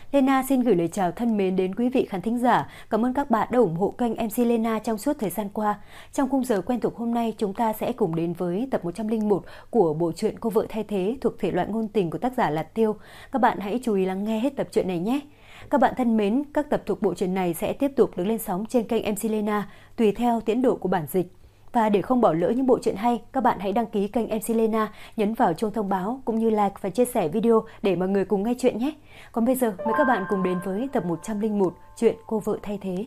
Lena xin gửi lời chào thân mến đến quý vị khán thính giả. Cảm ơn các bạn đã ủng hộ kênh MC Lena trong suốt thời gian qua. Trong khung giờ quen thuộc hôm nay, chúng ta sẽ cùng đến với tập 101 của bộ truyện Cô vợ thay thế thuộc thể loại ngôn tình của tác giả Lạt Tiêu. Các bạn hãy chú ý lắng nghe hết tập truyện này nhé. Các bạn thân mến, các tập thuộc bộ truyện này sẽ tiếp tục được lên sóng trên kênh MC Lena tùy theo tiến độ của bản dịch. Và để không bỏ lỡ những bộ truyện hay, các bạn hãy đăng ký kênh MC Lena, nhấn vào chuông thông báo cũng như like và chia sẻ video để mọi người cùng nghe chuyện nhé. Còn bây giờ, mời các bạn cùng đến với tập 101 chuyện Cô vợ thay thế.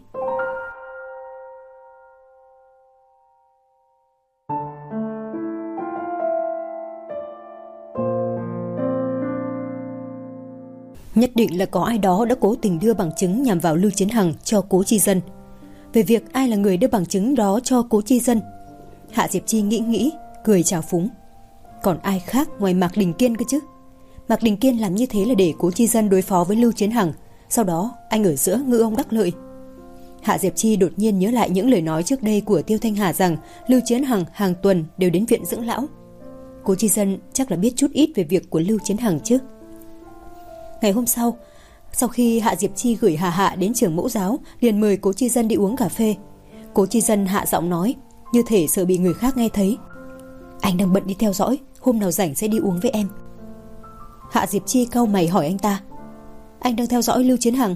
Nhất định là có ai đó đã cố tình đưa bằng chứng nhằm vào Lưu Chiến Hằng cho Cố Chi Dân. Về việc ai là người đưa bằng chứng đó cho Cố Chi Dân, Hạ Diệp Chi nghĩ, cười trào phúng. Còn ai khác ngoài Mạc Đình Kiên cơ chứ? Mạc Đình Kiên làm như thế là để Cố Chi Dân đối phó với Lưu Chiến Hằng, sau đó anh ở giữa ngư ông đắc lợi. Hạ Diệp Chi đột nhiên nhớ lại những lời nói trước đây của Tiêu Thanh Hà rằng Lưu Chiến Hằng hàng tuần đều đến viện dưỡng lão. Cố Chi Dân chắc là biết chút ít về việc của Lưu Chiến Hằng chứ. Ngày hôm sau khi Hạ Diệp Chi gửi Hạ đến trường mẫu giáo, liền mời Cố Chi Dân đi uống cà phê. Cố Chi Dân hạ giọng nói, như thể sợ bị người khác nghe thấy. Anh đang bận đi theo dõi, hôm nào rảnh sẽ đi uống với em. Hạ Diệp Chi cau mày hỏi anh ta, anh đang theo dõi Lưu Chiến Hằng?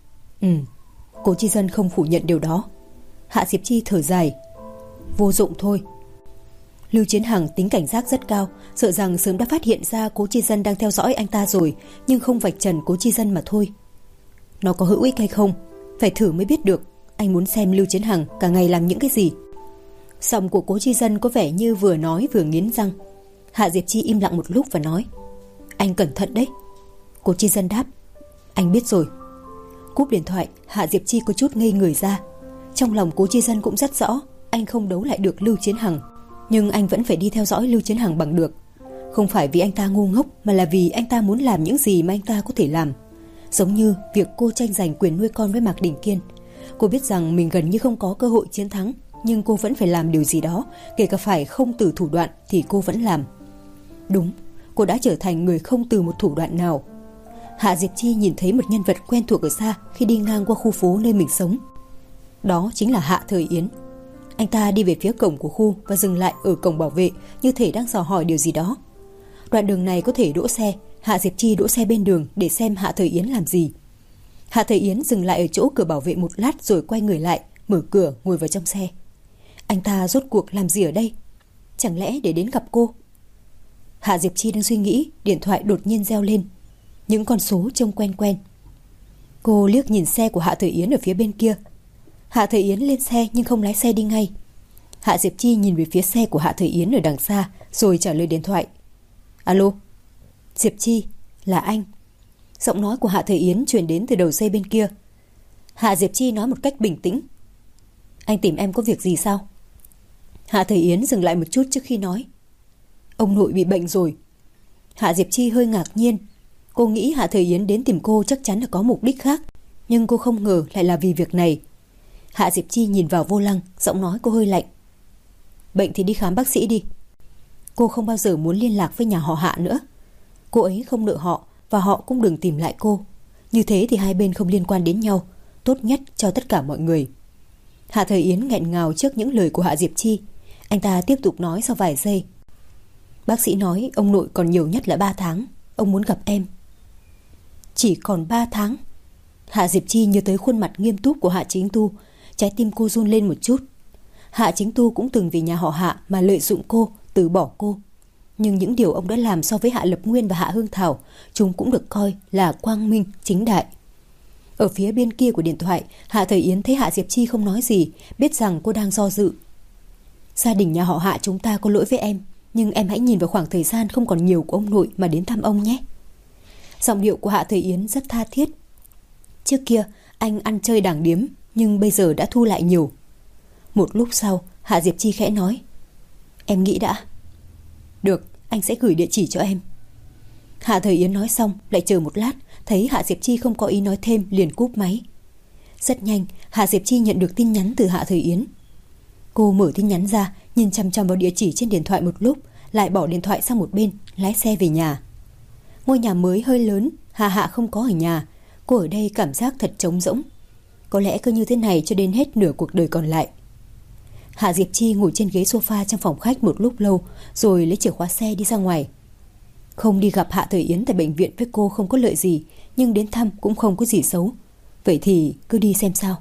Cố Chi Dân không phủ nhận điều đó. Hạ Diệp Chi thở dài, vô dụng thôi. Lưu Chiến Hằng tính cảnh giác rất cao, sợ rằng sớm đã phát hiện ra Cố Chi Dân đang theo dõi anh ta rồi, nhưng không vạch trần Cố Chi Dân mà thôi. Nó có hữu ích hay không, phải thử mới biết được. Anh muốn xem Lưu Chiến Hằng cả ngày làm những cái gì. Giọng của Cố Chi Dân có vẻ như vừa nói vừa nghiến răng. Hạ Diệp Chi im lặng một lúc và nói, anh cẩn thận đấy. Cố Chi Dân đáp, anh biết rồi. Cúp điện thoại, Hạ Diệp Chi có chút ngây người ra. Trong lòng Cố Chi Dân cũng rất rõ, anh không đấu lại được Lưu Chiến Hằng, nhưng anh vẫn phải đi theo dõi Lưu Chiến Hằng bằng được. Không phải vì anh ta ngu ngốc, mà là vì anh ta muốn làm những gì mà anh ta có thể làm. Giống như việc cô tranh giành quyền nuôi con với Mạc Đình Kiên. Cô biết rằng mình gần như không có cơ hội chiến thắng, nhưng cô vẫn phải làm điều gì đó, kể cả phải không từ thủ đoạn thì cô vẫn làm. Đúng, cô đã trở thành người không từ một thủ đoạn nào. Hạ Diệp Chi nhìn thấy một nhân vật quen thuộc ở xa khi đi ngang qua khu phố nơi mình sống. Đó chính là Hạ Thời Yến. Anh ta đi về phía cổng của khu và dừng lại ở cổng bảo vệ, như thể đang dò hỏi điều gì đó. Đoạn đường này có thể đỗ xe. Hạ Diệp Chi đỗ xe bên đường để xem Hạ Thời Yến làm gì. Hạ Thời Yến dừng lại ở chỗ cửa bảo vệ một lát rồi quay người lại, mở cửa ngồi vào trong xe. Anh ta rốt cuộc làm gì ở đây? Chẳng lẽ để đến gặp cô? Hạ Diệp Chi đang suy nghĩ, điện thoại đột nhiên reo lên. Những con số trông quen quen. Cô liếc nhìn xe của Hạ Thời Yến ở phía bên kia. Hạ Thời Yến lên xe nhưng không lái xe đi ngay. Hạ Diệp Chi nhìn về phía xe của Hạ Thời Yến ở đằng xa rồi trả lời điện thoại. Alo? Diệp Chi, là anh. Giọng nói của Hạ Thời Yến truyền đến từ đầu dây bên kia. Hạ Diệp Chi nói một cách bình tĩnh. Anh tìm em có việc gì sao? Hạ Thời Yến dừng lại một chút trước khi nói. Ông nội bị bệnh rồi. Hạ Diệp Chi hơi ngạc nhiên. Cô nghĩ Hạ Thời Yến đến tìm cô chắc chắn là có mục đích khác, nhưng cô không ngờ lại là vì việc này. Hạ Diệp Chi nhìn vào vô lăng, giọng nói cô hơi lạnh. Bệnh thì đi khám bác sĩ đi. Cô không bao giờ muốn liên lạc với nhà họ Hạ nữa. Cô ấy không nợ họ và họ cũng đừng tìm lại cô. Như thế thì hai bên không liên quan đến nhau, tốt nhất cho tất cả mọi người. Hạ Thời Yến nghẹn ngào trước những lời của Hạ Diệp Chi. Anh ta tiếp tục nói sau vài giây. Bác sĩ nói ông nội còn nhiều nhất là 3 tháng. Ông muốn gặp em. Chỉ còn 3 tháng? Hạ Diệp Chi nhớ tới khuôn mặt nghiêm túc của Hạ Chính Tu. Trái tim cô run lên một chút. Hạ Chính Tu cũng từng vì nhà họ Hạ mà lợi dụng cô, từ bỏ cô. Nhưng những điều ông đã làm so với Hạ Lập Nguyên và Hạ Hương Thảo, chúng cũng được coi là quang minh, chính đại. Ở phía bên kia của điện thoại, Hạ Thời Yến thấy Hạ Diệp Chi không nói gì, biết rằng cô đang do dự. Gia đình nhà họ Hạ chúng ta có lỗi với em, nhưng em hãy nhìn vào khoảng thời gian không còn nhiều của ông nội mà đến thăm ông nhé. Giọng điệu của Hạ Thời Yến rất tha thiết. Trước kia anh ăn chơi đảng điếm, nhưng bây giờ đã thu lại nhiều. Một lúc sau, Hạ Diệp Chi khẽ nói. Em nghĩ đã. Được, anh sẽ gửi địa chỉ cho em. Hạ Thời Yến nói xong, lại chờ một lát, thấy Hạ Diệp Chi không có ý nói thêm liền cúp máy. Rất nhanh, Hạ Diệp Chi nhận được tin nhắn từ Hạ Thời Yến. Cô mở tin nhắn ra, nhìn chằm chằm vào địa chỉ trên điện thoại một lúc, lại bỏ điện thoại sang một bên, lái xe về nhà. Ngôi nhà mới hơi lớn, Hạ không có ở nhà. Cô ở đây cảm giác thật trống rỗng. Có lẽ cứ như thế này cho đến hết nửa cuộc đời còn lại. Hạ Diệp Chi ngồi trên ghế sofa trong phòng khách một lúc lâu, rồi lấy chìa khóa xe đi ra ngoài. Không đi gặp Hạ Thời Yến tại bệnh viện với cô không có lợi gì, nhưng đến thăm cũng không có gì xấu. Vậy thì cứ đi xem sao.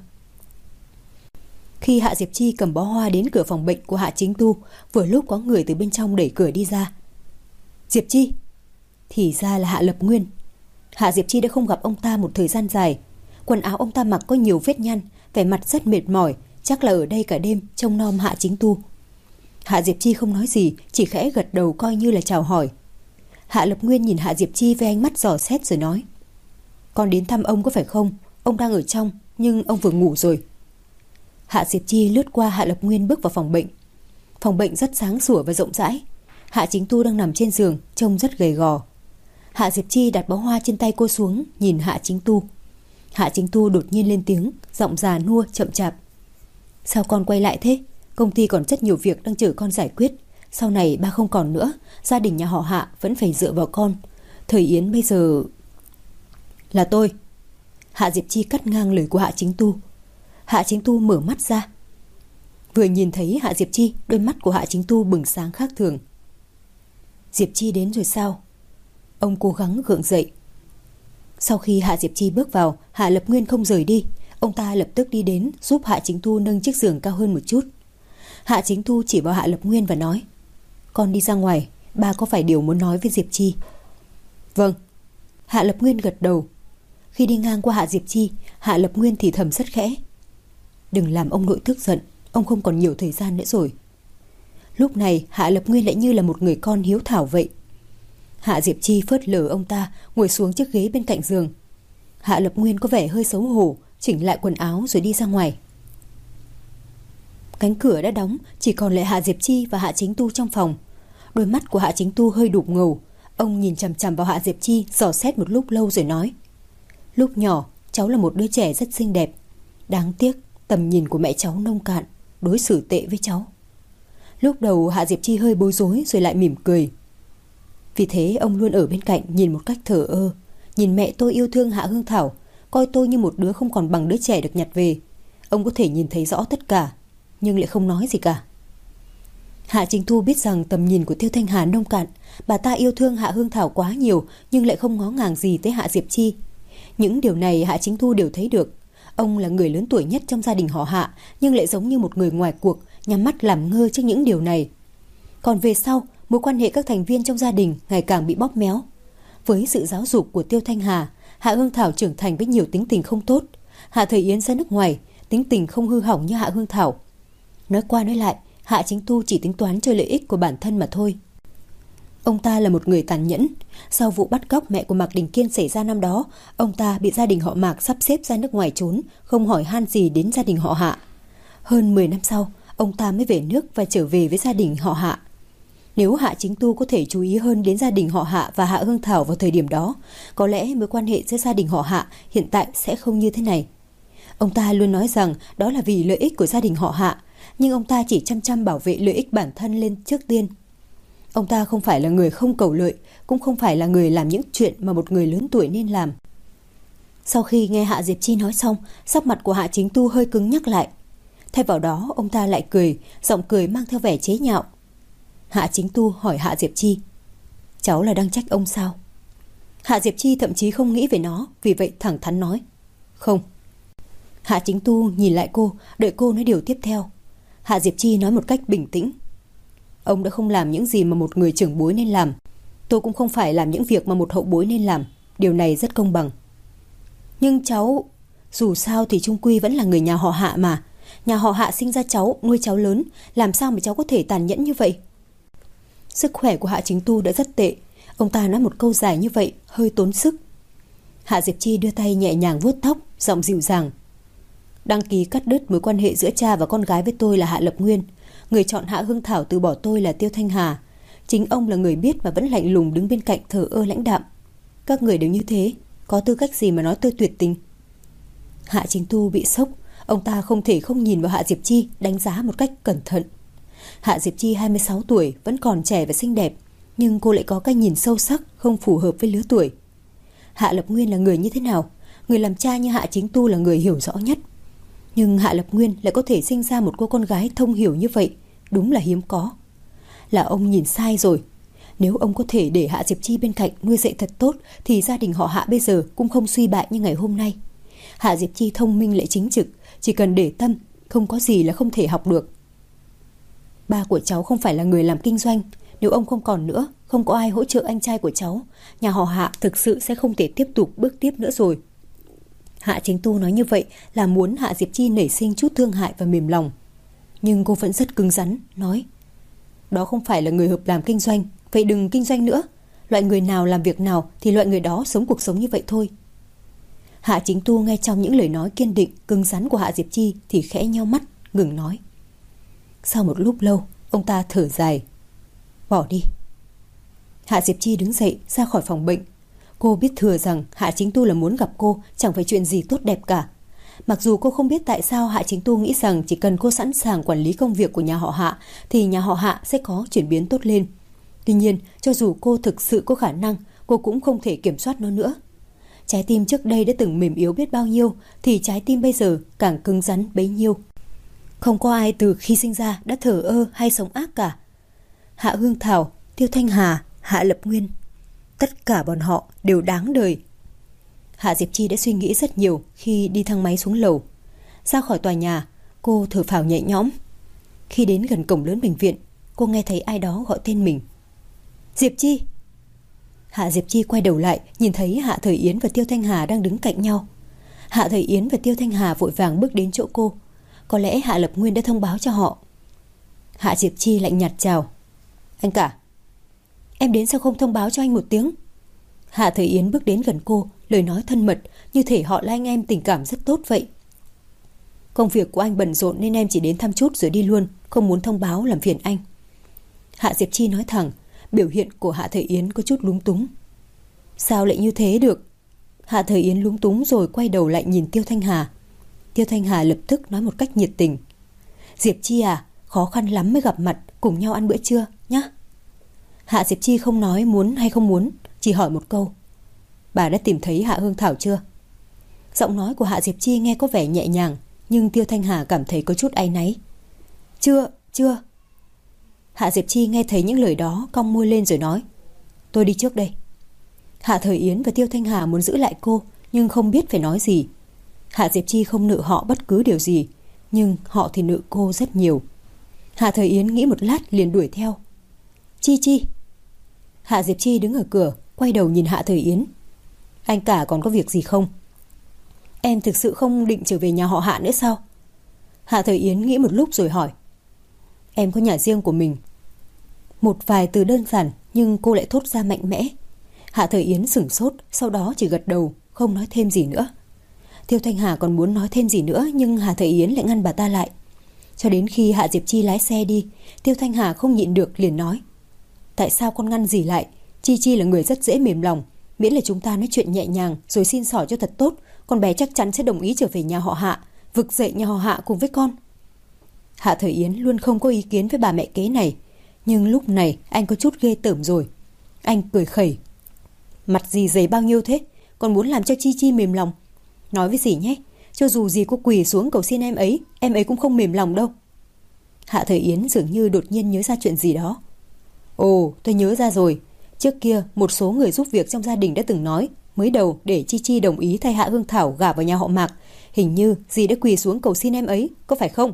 Khi Hạ Diệp Chi cầm bó hoa đến cửa phòng bệnh của Hạ Chính Tu, vừa lúc có người từ bên trong đẩy cửa đi ra. Diệp Chi! Thì ra là Hạ Lập Nguyên. Hạ Diệp Chi đã không gặp ông ta một thời gian dài. Quần áo ông ta mặc có nhiều vết nhăn, vẻ mặt rất mệt mỏi, chắc là ở đây cả đêm trông nom Hạ Chính Tu. Hạ Diệp Chi không nói gì, chỉ khẽ gật đầu coi như là chào hỏi. Hạ Lập Nguyên nhìn Hạ Diệp Chi với ánh mắt dò xét rồi nói: Con đến thăm ông có phải không? Ông đang ở trong, nhưng ông vừa ngủ rồi. Hạ Diệp Chi lướt qua Hạ Lập Nguyên bước vào phòng bệnh. Phòng bệnh rất sáng sủa và rộng rãi. Hạ Chính Tu đang nằm trên giường, trông rất gầy gò. Hạ Diệp Chi đặt bó hoa trên tay cô xuống, nhìn Hạ Chính Tu. Hạ Chính Tu đột nhiên lên tiếng, giọng già nua chậm chạp: Sao con quay lại thế? Công ty còn rất nhiều việc đang chờ con giải quyết. Sau này ba không còn nữa, gia đình nhà họ Hạ vẫn phải dựa vào con. Thời Yến bây giờ... Là tôi. Hạ Diệp Chi cắt ngang lời của Hạ Chính Tu. Hạ Chính Tu mở mắt ra. Vừa nhìn thấy Hạ Diệp Chi, đôi mắt của Hạ Chính Tu bừng sáng khác thường. Diệp Chi đến rồi sao? Ông cố gắng gượng dậy. Sau khi Hạ Diệp Chi bước vào, Hạ Lập Nguyên không rời đi. Ông ta lập tức đi đến giúp Hạ Chính Tu nâng chiếc giường cao hơn một chút. Hạ Chính Tu chỉ vào Hạ Lập Nguyên và nói: Con đi ra ngoài, ba có phải điều muốn nói với Diệp Chi. Vâng. Hạ Lập Nguyên gật đầu. Khi đi ngang qua Hạ Diệp Chi, Hạ Lập Nguyên thì thầm rất khẽ: Đừng làm ông nội tức giận, ông không còn nhiều thời gian nữa rồi. Lúc này Hạ Lập Nguyên lại như là một người con hiếu thảo vậy. Hạ Diệp Chi phớt lờ ông ta, ngồi xuống chiếc ghế bên cạnh giường. Hạ Lập Nguyên có vẻ hơi xấu hổ, chỉnh lại quần áo rồi đi ra ngoài. Cánh cửa đã đóng, chỉ còn lại Hạ Diệp Chi và Hạ Chính Tu trong phòng. Đôi mắt của Hạ Chính Tu hơi đục ngầu. Ông nhìn chằm chằm vào Hạ Diệp Chi, dò xét một lúc lâu rồi nói: Lúc nhỏ, cháu là một đứa trẻ rất xinh đẹp. Đáng tiếc, tầm nhìn của mẹ cháu nông cạn, đối xử tệ với cháu. Lúc đầu Hạ Diệp Chi hơi bối rối rồi lại mỉm cười. Vì thế ông luôn ở bên cạnh nhìn một cách thờ ơ. Nhìn mẹ tôi yêu thương Hạ Hương Thảo, coi tôi như một đứa không còn bằng đứa trẻ được nhặt về. Ông có thể nhìn thấy rõ tất cả, nhưng lại không nói gì cả. Hạ Chính Thu biết rằng tầm nhìn của Tiêu Thanh Hà nông cạn. Bà ta yêu thương Hạ Hương Thảo quá nhiều, nhưng lại không ngó ngàng gì tới Hạ Diệp Chi. Những điều này Hạ Chính Thu đều thấy được. Ông là người lớn tuổi nhất trong gia đình họ Hạ, nhưng lại giống như một người ngoài cuộc, nhắm mắt làm ngơ trước những điều này. Còn về sau, mối quan hệ các thành viên trong gia đình ngày càng bị bóp méo. Với sự giáo dục của Tiêu Thanh Hà, Hạ Hương Thảo trưởng thành với nhiều tính tình không tốt. Hạ Thời Yến ra nước ngoài, tính tình không hư hỏng như Hạ Hương Thảo. Nói qua nói lại, Hạ Chính Tu chỉ tính toán cho lợi ích của bản thân mà thôi. Ông ta là một người tàn nhẫn. Sau vụ bắt cóc mẹ của Mạc Đình Kiên xảy ra năm đó, ông ta bị gia đình họ Mạc sắp xếp ra nước ngoài trốn, không hỏi han gì đến gia đình họ Hạ. Hơn 10 năm sau, ông ta mới về nước và trở về với gia đình họ Hạ. Nếu Hạ Chính Tu có thể chú ý hơn đến gia đình họ Hạ và Hạ Hương Thảo vào thời điểm đó, có lẽ mối quan hệ giữa gia đình họ Hạ hiện tại sẽ không như thế này. Ông ta luôn nói rằng đó là vì lợi ích của gia đình họ Hạ, nhưng ông ta chỉ chăm chăm bảo vệ lợi ích bản thân lên trước tiên. Ông ta không phải là người không cầu lợi, cũng không phải là người làm những chuyện mà một người lớn tuổi nên làm. Sau khi nghe Hạ Diệp Chi nói xong, sắc mặt của Hạ Chính Tu hơi cứng nhắc lại. Thay vào đó, ông ta lại cười, giọng cười mang theo vẻ chế nhạo. Hạ Chính Tu hỏi Hạ Diệp Chi: Cháu là đang trách ông sao? Hạ Diệp Chi thậm chí không nghĩ về nó, vì vậy thẳng thắn nói: Không. Hạ Chính Tu nhìn lại cô, đợi cô nói điều tiếp theo. Hạ Diệp Chi nói một cách bình tĩnh: Ông đã không làm những gì mà một người trưởng bối nên làm. Tôi cũng không phải làm những việc mà một hậu bối nên làm. Điều này rất công bằng. Nhưng cháu... Dù sao thì chung quy vẫn là người nhà họ Hạ mà. Nhà họ Hạ sinh ra cháu, nuôi cháu lớn. Làm sao mà cháu có thể tàn nhẫn như vậy? Sức khỏe của Hạ Chính Tu đã rất tệ. Ông ta nói một câu dài như vậy hơi tốn sức. Hạ Diệp Chi đưa tay nhẹ nhàng vuốt tóc, giọng dịu dàng: Đăng ký cắt đứt mối quan hệ giữa cha và con gái với tôi là Hạ Lập Nguyên. Người chọn Hạ Hương Thảo từ bỏ tôi là Tiêu Thanh Hà. Chính ông là người biết mà vẫn lạnh lùng đứng bên cạnh thờ ơ lãnh đạm. Các người đều như thế, có tư cách gì mà nói tôi tuyệt tình? Hạ Chính Tu bị sốc. Ông ta không thể không nhìn vào Hạ Diệp Chi, đánh giá một cách cẩn thận. Hạ Diệp Chi 26 tuổi, vẫn còn trẻ và xinh đẹp, nhưng cô lại có cái nhìn sâu sắc, không phù hợp với lứa tuổi. Hạ Lập Nguyên là người như thế nào? Người làm cha như Hạ Chính Tu là người hiểu rõ nhất. Nhưng Hạ Lập Nguyên lại có thể sinh ra một cô con gái thông hiểu như vậy, đúng là hiếm có. Là ông nhìn sai rồi. Nếu ông có thể để Hạ Diệp Chi bên cạnh nuôi dạy thật tốt thì gia đình họ Hạ bây giờ cũng không suy bại như ngày hôm nay. Hạ Diệp Chi thông minh lại chính trực, chỉ cần để tâm, không có gì là không thể học được. Ba của cháu không phải là người làm kinh doanh. Nếu ông không còn nữa, không có ai hỗ trợ anh trai của cháu, nhà họ Hạ thực sự sẽ không thể tiếp tục bước tiếp nữa rồi. Hạ Chính Tu nói như vậy là muốn Hạ Diệp Chi nảy sinh chút thương hại và mềm lòng. Nhưng cô vẫn rất cứng rắn, nói: đó không phải là người hợp làm kinh doanh, vậy đừng kinh doanh nữa. Loại người nào làm việc nào thì loại người đó sống cuộc sống như vậy thôi. Hạ Chính Tu nghe trong những lời nói kiên định, cứng rắn của Hạ Diệp Chi thì khẽ nheo mắt, ngừng nói. Sau một lúc lâu, ông ta thở dài: bỏ đi. Hạ Diệp Chi đứng dậy ra khỏi phòng bệnh. Cô biết thừa rằng Hạ Chính Tu là muốn gặp cô, chẳng phải chuyện gì tốt đẹp cả. Mặc dù cô không biết tại sao Hạ Chính Tu nghĩ rằng chỉ cần cô sẵn sàng quản lý công việc của nhà họ Hạ thì nhà họ Hạ sẽ có chuyển biến tốt lên. Tuy nhiên, cho dù cô thực sự có khả năng, cô cũng không thể kiểm soát nó nữa. Trái tim trước đây đã từng mềm yếu biết bao nhiêu thì trái tim bây giờ càng cứng rắn bấy nhiêu. Không có ai từ khi sinh ra đã thờ ơ hay sống ác cả. Hạ Hương Thảo, Tiêu Thanh Hà, Hạ Lập Nguyên, tất cả bọn họ đều đáng đời. Hạ Diệp Chi đã suy nghĩ rất nhiều khi đi thang máy xuống lầu. Ra khỏi tòa nhà, cô thở phào nhẹ nhõm. Khi đến gần cổng lớn bệnh viện, cô nghe thấy ai đó gọi tên mình. Diệp Chi. Hạ Diệp Chi quay đầu lại, nhìn thấy Hạ Thời Yến và Tiêu Thanh Hà đang đứng cạnh nhau. Hạ Thời Yến và Tiêu Thanh Hà vội vàng bước đến chỗ cô. Có lẽ Hạ Lập Nguyên đã thông báo cho họ. Hạ Diệp Chi lạnh nhạt chào. Anh cả. Em đến sao không thông báo cho anh một tiếng? Hạ Thời Yến bước đến gần cô, lời nói thân mật, như thể họ là anh em tình cảm rất tốt vậy. Công việc của anh bận rộn nên em chỉ đến thăm chút rồi đi luôn, không muốn thông báo làm phiền anh. Hạ Diệp Chi nói thẳng. Biểu hiện của Hạ Thời Yến có chút lúng túng. Sao lại như thế được? Hạ Thời Yến lúng túng rồi quay đầu lại nhìn Tiêu Thanh Hà. Tiêu Thanh Hà lập tức nói một cách nhiệt tình. Diệp Chi à, khó khăn lắm mới gặp mặt, cùng nhau ăn bữa trưa nhé. Hạ Diệp Chi không nói muốn hay không muốn, chỉ hỏi một câu. Bà đã tìm thấy Hạ Hương Thảo chưa? Giọng nói của Hạ Diệp Chi nghe có vẻ nhẹ nhàng, nhưng Tiêu Thanh Hà cảm thấy có chút áy náy. Chưa. Hạ Diệp Chi nghe thấy những lời đó, cong môi lên rồi nói. Tôi đi trước đây. Hạ Thời Yến và Tiêu Thanh Hà muốn giữ lại cô, nhưng không biết phải nói gì. Hạ Diệp Chi không nợ họ bất cứ điều gì, nhưng họ thì nợ cô rất nhiều. Hạ Thời Yến nghĩ một lát liền đuổi theo. Chi. Hạ Diệp Chi đứng ở cửa, quay đầu nhìn Hạ Thời Yến. Anh cả còn có việc gì không? Em thực sự không định trở về nhà họ Hạ nữa sao? Hạ Thời Yến nghĩ một lúc rồi hỏi. Em có nhà riêng của mình. Một vài từ đơn giản nhưng cô lại thốt ra mạnh mẽ. Hạ Thời Yến sửng sốt, sau đó chỉ gật đầu, không nói thêm gì nữa. Tiêu Thanh Hà còn muốn nói thêm gì nữa, nhưng Hạ Thời Yến lại ngăn bà ta lại. Cho đến khi Hạ Diệp Chi lái xe đi, Tiêu Thanh Hà không nhịn được liền nói. Tại sao con ngăn dì lại? Chi là người rất dễ mềm lòng. Miễn là chúng ta nói chuyện nhẹ nhàng rồi xin xỏ cho thật tốt, con bé chắc chắn sẽ đồng ý trở về nhà họ Hạ, vực dậy nhà họ Hạ cùng với con. Hạ Thời Yến luôn không có ý kiến với bà mẹ kế này, nhưng lúc này anh có chút ghê tởm rồi. Anh cười khẩy. Mặt dì dày bao nhiêu thế, còn muốn làm cho Chi mềm lòng? Nói với dì nhé, cho dù dì có quỳ xuống cầu xin em ấy cũng không mềm lòng đâu. Hạ Thời Yến dường như đột nhiên nhớ ra chuyện gì đó. Ồ, tôi nhớ ra rồi. Trước kia một số người giúp việc trong gia đình đã từng nói mới đầu để Chi đồng ý thay Hạ Hương Thảo gả vào nhà họ Mạc. Hình như dì đã quỳ xuống cầu xin em ấy, có phải không?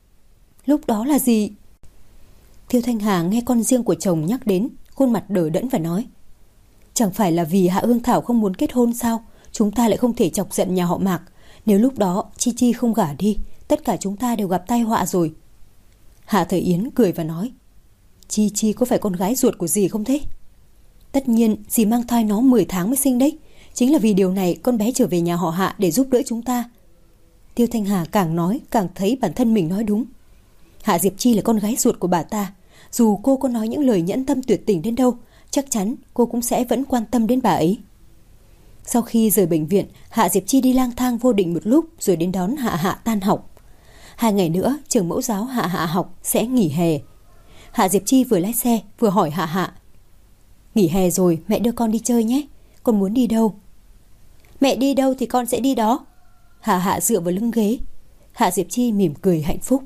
Lúc đó là gì? Tiêu Thanh Hà nghe con riêng của chồng nhắc đến, khuôn mặt đờ đẫn và nói. Chẳng phải là vì Hạ Hương Thảo không muốn kết hôn sao? Chúng ta lại không thể chọc giận nhà họ Mạc. Nếu lúc đó Chi không gả đi, tất cả chúng ta đều gặp tai họa rồi. Hạ Thời Yến cười và nói. Chi có phải con gái ruột của dì không thế? Tất nhiên, dì mang thai nó 10 tháng mới sinh đấy. Chính là vì điều này con bé trở về nhà họ Hạ để giúp đỡ chúng ta. Tiêu Thanh Hà càng nói càng thấy bản thân mình nói đúng. Hạ Diệp Chi là con gái ruột của bà ta. Dù cô có nói những lời nhẫn tâm tuyệt tình đến đâu, chắc chắn cô cũng sẽ vẫn quan tâm đến bà ấy. Sau khi rời bệnh viện, Hạ Diệp Chi đi lang thang vô định một lúc rồi đến đón Hạ tan học. 2 ngày nữa, trường mẫu giáo Hạ học sẽ nghỉ hè. Hạ Diệp Chi vừa lái xe vừa hỏi Hạ. Nghỉ hè rồi, mẹ đưa con đi chơi nhé. Con muốn đi đâu? Mẹ đi đâu thì con sẽ đi đó. Hạ Hạ dựa vào lưng ghế. Hạ Diệp Chi mỉm cười hạnh phúc.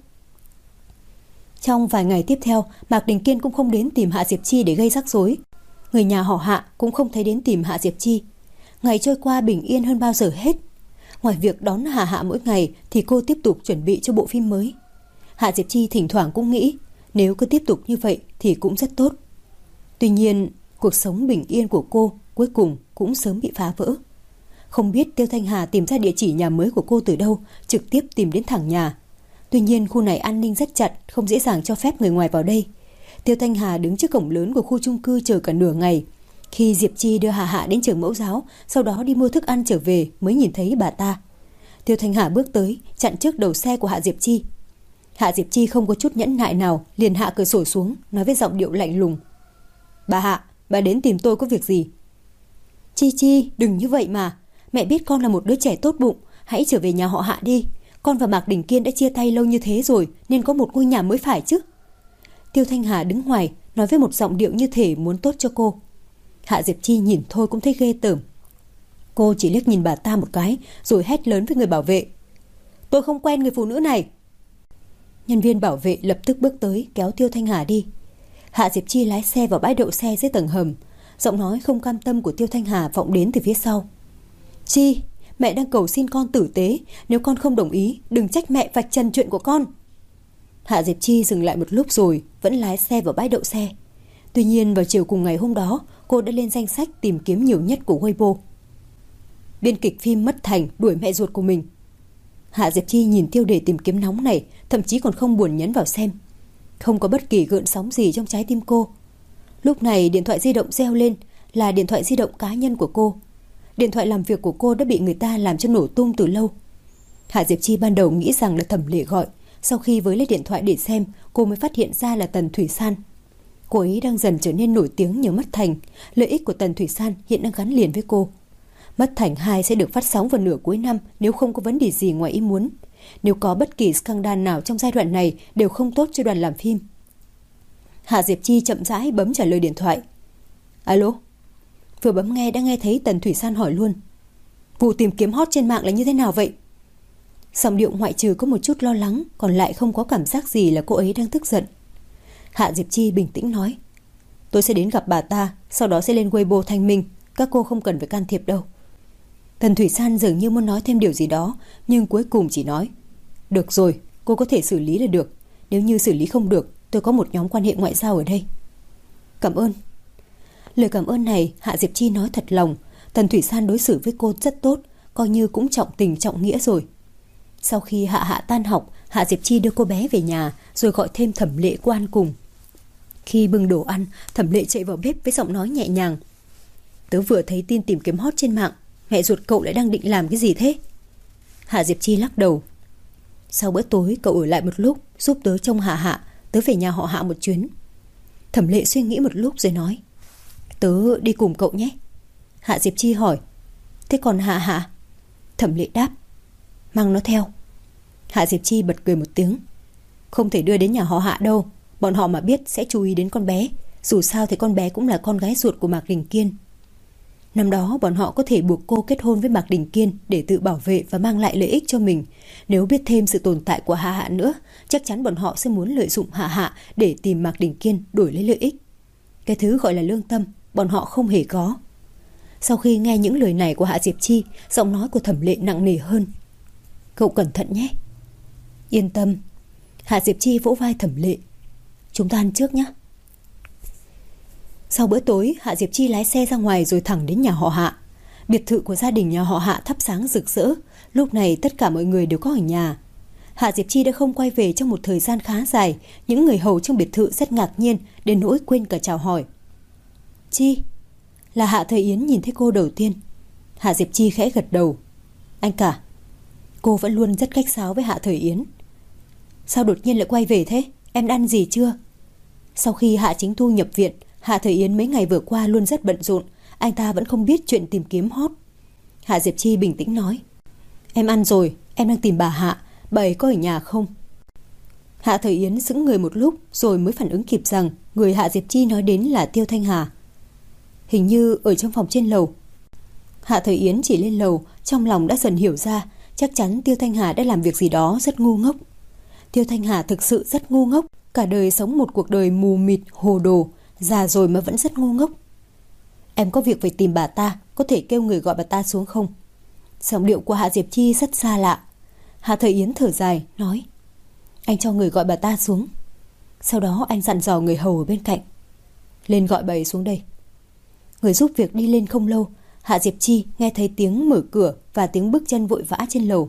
Trong vài ngày tiếp theo, Mạc Đình Kiên cũng không đến tìm Hạ Diệp Chi để gây rắc rối. Người nhà họ Hạ cũng không thấy đến tìm Hạ Diệp Chi. Ngày trôi qua bình yên hơn bao giờ hết. Ngoài việc đón Hạ Hạ mỗi ngày thì cô tiếp tục chuẩn bị cho bộ phim mới. Hạ Diệp Chi thỉnh thoảng cũng nghĩ nếu cứ tiếp tục như vậy thì cũng rất tốt. Tuy nhiên, cuộc sống bình yên của cô cuối cùng cũng sớm bị phá vỡ. Không biết Tiêu Thanh Hà tìm ra địa chỉ nhà mới của cô từ đâu, trực tiếp tìm đến thẳng nhà. Tuy nhiên khu này an ninh rất chặt, không dễ dàng cho phép người ngoài vào đây. Tiêu Thanh Hà đứng trước cổng lớn của khu chung cư chờ cả nửa ngày. Khi Diệp Chi đưa Hạ Hạ đến trường mẫu giáo, sau đó đi mua thức ăn trở về mới nhìn thấy bà ta. Tiêu Thanh Hà bước tới, chặn trước đầu xe của Hạ Diệp Chi. Hạ Diệp Chi không có chút nhẫn nại nào, liền hạ cửa sổ xuống, nói với giọng điệu lạnh lùng. Bà Hạ, bà đến tìm tôi có việc gì? Chi Chi, đừng như vậy mà. Mẹ biết con là một đứa trẻ tốt bụng, hãy trở về nhà họ Hạ đi. Con và Mạc Đình Kiên đã chia tay lâu như thế rồi, nên có một ngôi nhà mới phải chứ. Tiêu Thanh Hà đứng ngoài, nói với một giọng điệu như thể muốn tốt cho cô. Hạ Diệp Chi nhìn thôi cũng thấy ghê tởm. Cô chỉ liếc nhìn bà ta một cái, rồi hét lớn với người bảo vệ. Tôi không quen người phụ nữ này. Nhân viên bảo vệ lập tức bước tới, kéo Tiêu Thanh Hà đi. Hạ Diệp Chi lái xe vào bãi đậu xe dưới tầng hầm. Giọng nói không cam tâm của Tiêu Thanh Hà vọng đến từ phía sau. Chi, mẹ đang cầu xin con tử tế. Nếu con không đồng ý, đừng trách mẹ vạch trần chuyện của con. Hạ Diệp Chi dừng lại một lúc rồi vẫn lái xe vào bãi đậu xe. Tuy nhiên vào chiều cùng ngày hôm đó, cô đã lên danh sách tìm kiếm nhiều nhất của Weibo. Biên kịch phim Mất Thành đuổi mẹ ruột của mình. Hạ Diệp Chi nhìn tiêu đề tìm kiếm nóng này, thậm chí còn không buồn nhấn vào xem. Không có bất kỳ gợn sóng gì trong trái tim cô. Lúc này điện thoại di động reo lên, là điện thoại di động cá nhân của cô. Điện thoại làm việc của cô đã bị người ta làm cho nổ tung từ lâu. Hạ Diệp Chi ban đầu nghĩ rằng là Thẩm Lệ gọi. Sau khi với lấy điện thoại để xem, cô mới phát hiện ra là Tần Thủy San. Cô ấy đang dần trở nên nổi tiếng nhờ Mất Thành. Lợi ích của Tần Thủy San hiện đang gắn liền với cô. Mất Thành 2 sẽ được phát sóng vào nửa cuối năm nếu không có vấn đề gì ngoài ý muốn. Nếu có bất kỳ scandal nào trong giai đoạn này đều không tốt cho đoàn làm phim. Hạ Diệp Chi chậm rãi bấm trả lời điện thoại. Alo? Vừa bấm nghe đã nghe thấy Tần Thủy San hỏi luôn. Vụ tìm kiếm hot trên mạng là như thế nào vậy? Giọng điệu ngoại trừ có một chút lo lắng, còn lại không có cảm giác gì là cô ấy đang tức giận. Hạ Diệp Chi bình tĩnh nói. Tôi sẽ đến gặp bà ta, sau đó sẽ lên Weibo thanh minh. Các cô không cần phải can thiệp đâu. Tần Thủy San dường như muốn nói thêm điều gì đó, nhưng cuối cùng chỉ nói. Được rồi, cô có thể xử lý là được. Nếu như xử lý không được, tôi có một nhóm quan hệ ngoại giao ở đây. Cảm ơn. Lời cảm ơn này Hạ Diệp Chi nói thật lòng. Tần Thủy San đối xử với cô rất tốt, coi như cũng trọng tình trọng nghĩa rồi. Sau khi Hạ Hạ tan học, Hạ Diệp Chi đưa cô bé về nhà, rồi gọi thêm Thẩm Lệ qua ăn cùng. Khi bưng đồ ăn, Thẩm Lệ chạy vào bếp với giọng nói nhẹ nhàng. Tớ vừa thấy tin tìm kiếm hot trên mạng. Mẹ ruột cậu lại đang định làm cái gì thế? Hạ Diệp Chi lắc đầu. Sau bữa tối cậu ở lại một lúc, giúp tớ trông Hạ Hạ. Tớ về nhà họ Hạ một chuyến. Thẩm Lệ suy nghĩ một lúc rồi nói. Tớ đi cùng cậu nhé. Hạ Diệp Chi hỏi. Thế còn Hạ Hạ? Thẩm Lệ đáp. Mang nó theo. Hạ Diệp Chi bật cười một tiếng. Không thể đưa đến nhà họ Hạ đâu. Bọn họ mà biết sẽ chú ý đến con bé. Dù sao thì con bé cũng là con gái ruột của Mạc Đình Kiên. Năm đó bọn họ có thể buộc cô kết hôn với Mạc Đình Kiên để tự bảo vệ và mang lại lợi ích cho mình. Nếu biết thêm sự tồn tại của Hạ Hạ nữa, chắc chắn bọn họ sẽ muốn lợi dụng Hạ Hạ để tìm Mạc Đình Kiên đổi lấy lợi ích. Cái thứ gọi là lương tâm, bọn họ không hề có. Sau khi nghe những lời này của Hạ Diệp Chi, giọng nói của Thẩm Lệ nặng nề hơn. Cậu cẩn thận nhé. Yên tâm. Hạ Diệp Chi vỗ vai Thẩm Lệ. Chúng ta ăn trước nhé. Sau bữa tối, Hạ Diệp Chi lái xe ra ngoài rồi thẳng đến nhà họ Hạ. Biệt thự của gia đình nhà họ Hạ thắp sáng rực rỡ. Lúc này tất cả mọi người đều có ở nhà. Hạ Diệp Chi đã không quay về trong một thời gian khá dài. Những người hầu trong biệt thự rất ngạc nhiên, đến nỗi quên cả chào hỏi. Chi? Là Hạ Thời Yến nhìn thấy cô đầu tiên. Hạ Diệp Chi khẽ gật đầu. Anh cả. Cô vẫn luôn rất khách sáo với Hạ Thời Yến. Sao đột nhiên lại quay về thế? Em đã ăn gì chưa? Sau khi Hạ Chính Thu nhập viện, Hạ Thời Yến mấy ngày vừa qua luôn rất bận rộn. Anh ta vẫn không biết chuyện tìm kiếm hot. Hạ Diệp Chi bình tĩnh nói. Em ăn rồi, em đang tìm bà Hạ. Bà ấy có ở nhà không? Hạ Thời Yến sững người một lúc rồi mới phản ứng kịp rằng người Hạ Diệp Chi nói đến là Tiêu Thanh Hà. Hình như ở trong phòng trên lầu. Hạ Thời Yến chỉ lên lầu, trong lòng đã dần hiểu ra, chắc chắn Tiêu Thanh Hà đã làm việc gì đó rất ngu ngốc. Tiêu Thanh Hà thực sự rất ngu ngốc, cả đời sống một cuộc đời mù mịt, hồ đồ, già rồi mà vẫn rất ngu ngốc. Em có việc phải tìm bà ta, có thể kêu người gọi bà ta xuống không? Giọng điệu của Hạ Diệp Chi rất xa lạ. Hạ Thời Yến thở dài, nói: Anh cho người gọi bà ta xuống. Sau đó anh dặn dò người hầu ở bên cạnh: Lên gọi bà ấy xuống đây. Người giúp việc đi lên không lâu, Hạ Diệp Chi nghe thấy tiếng mở cửa và tiếng bước chân vội vã trên lầu.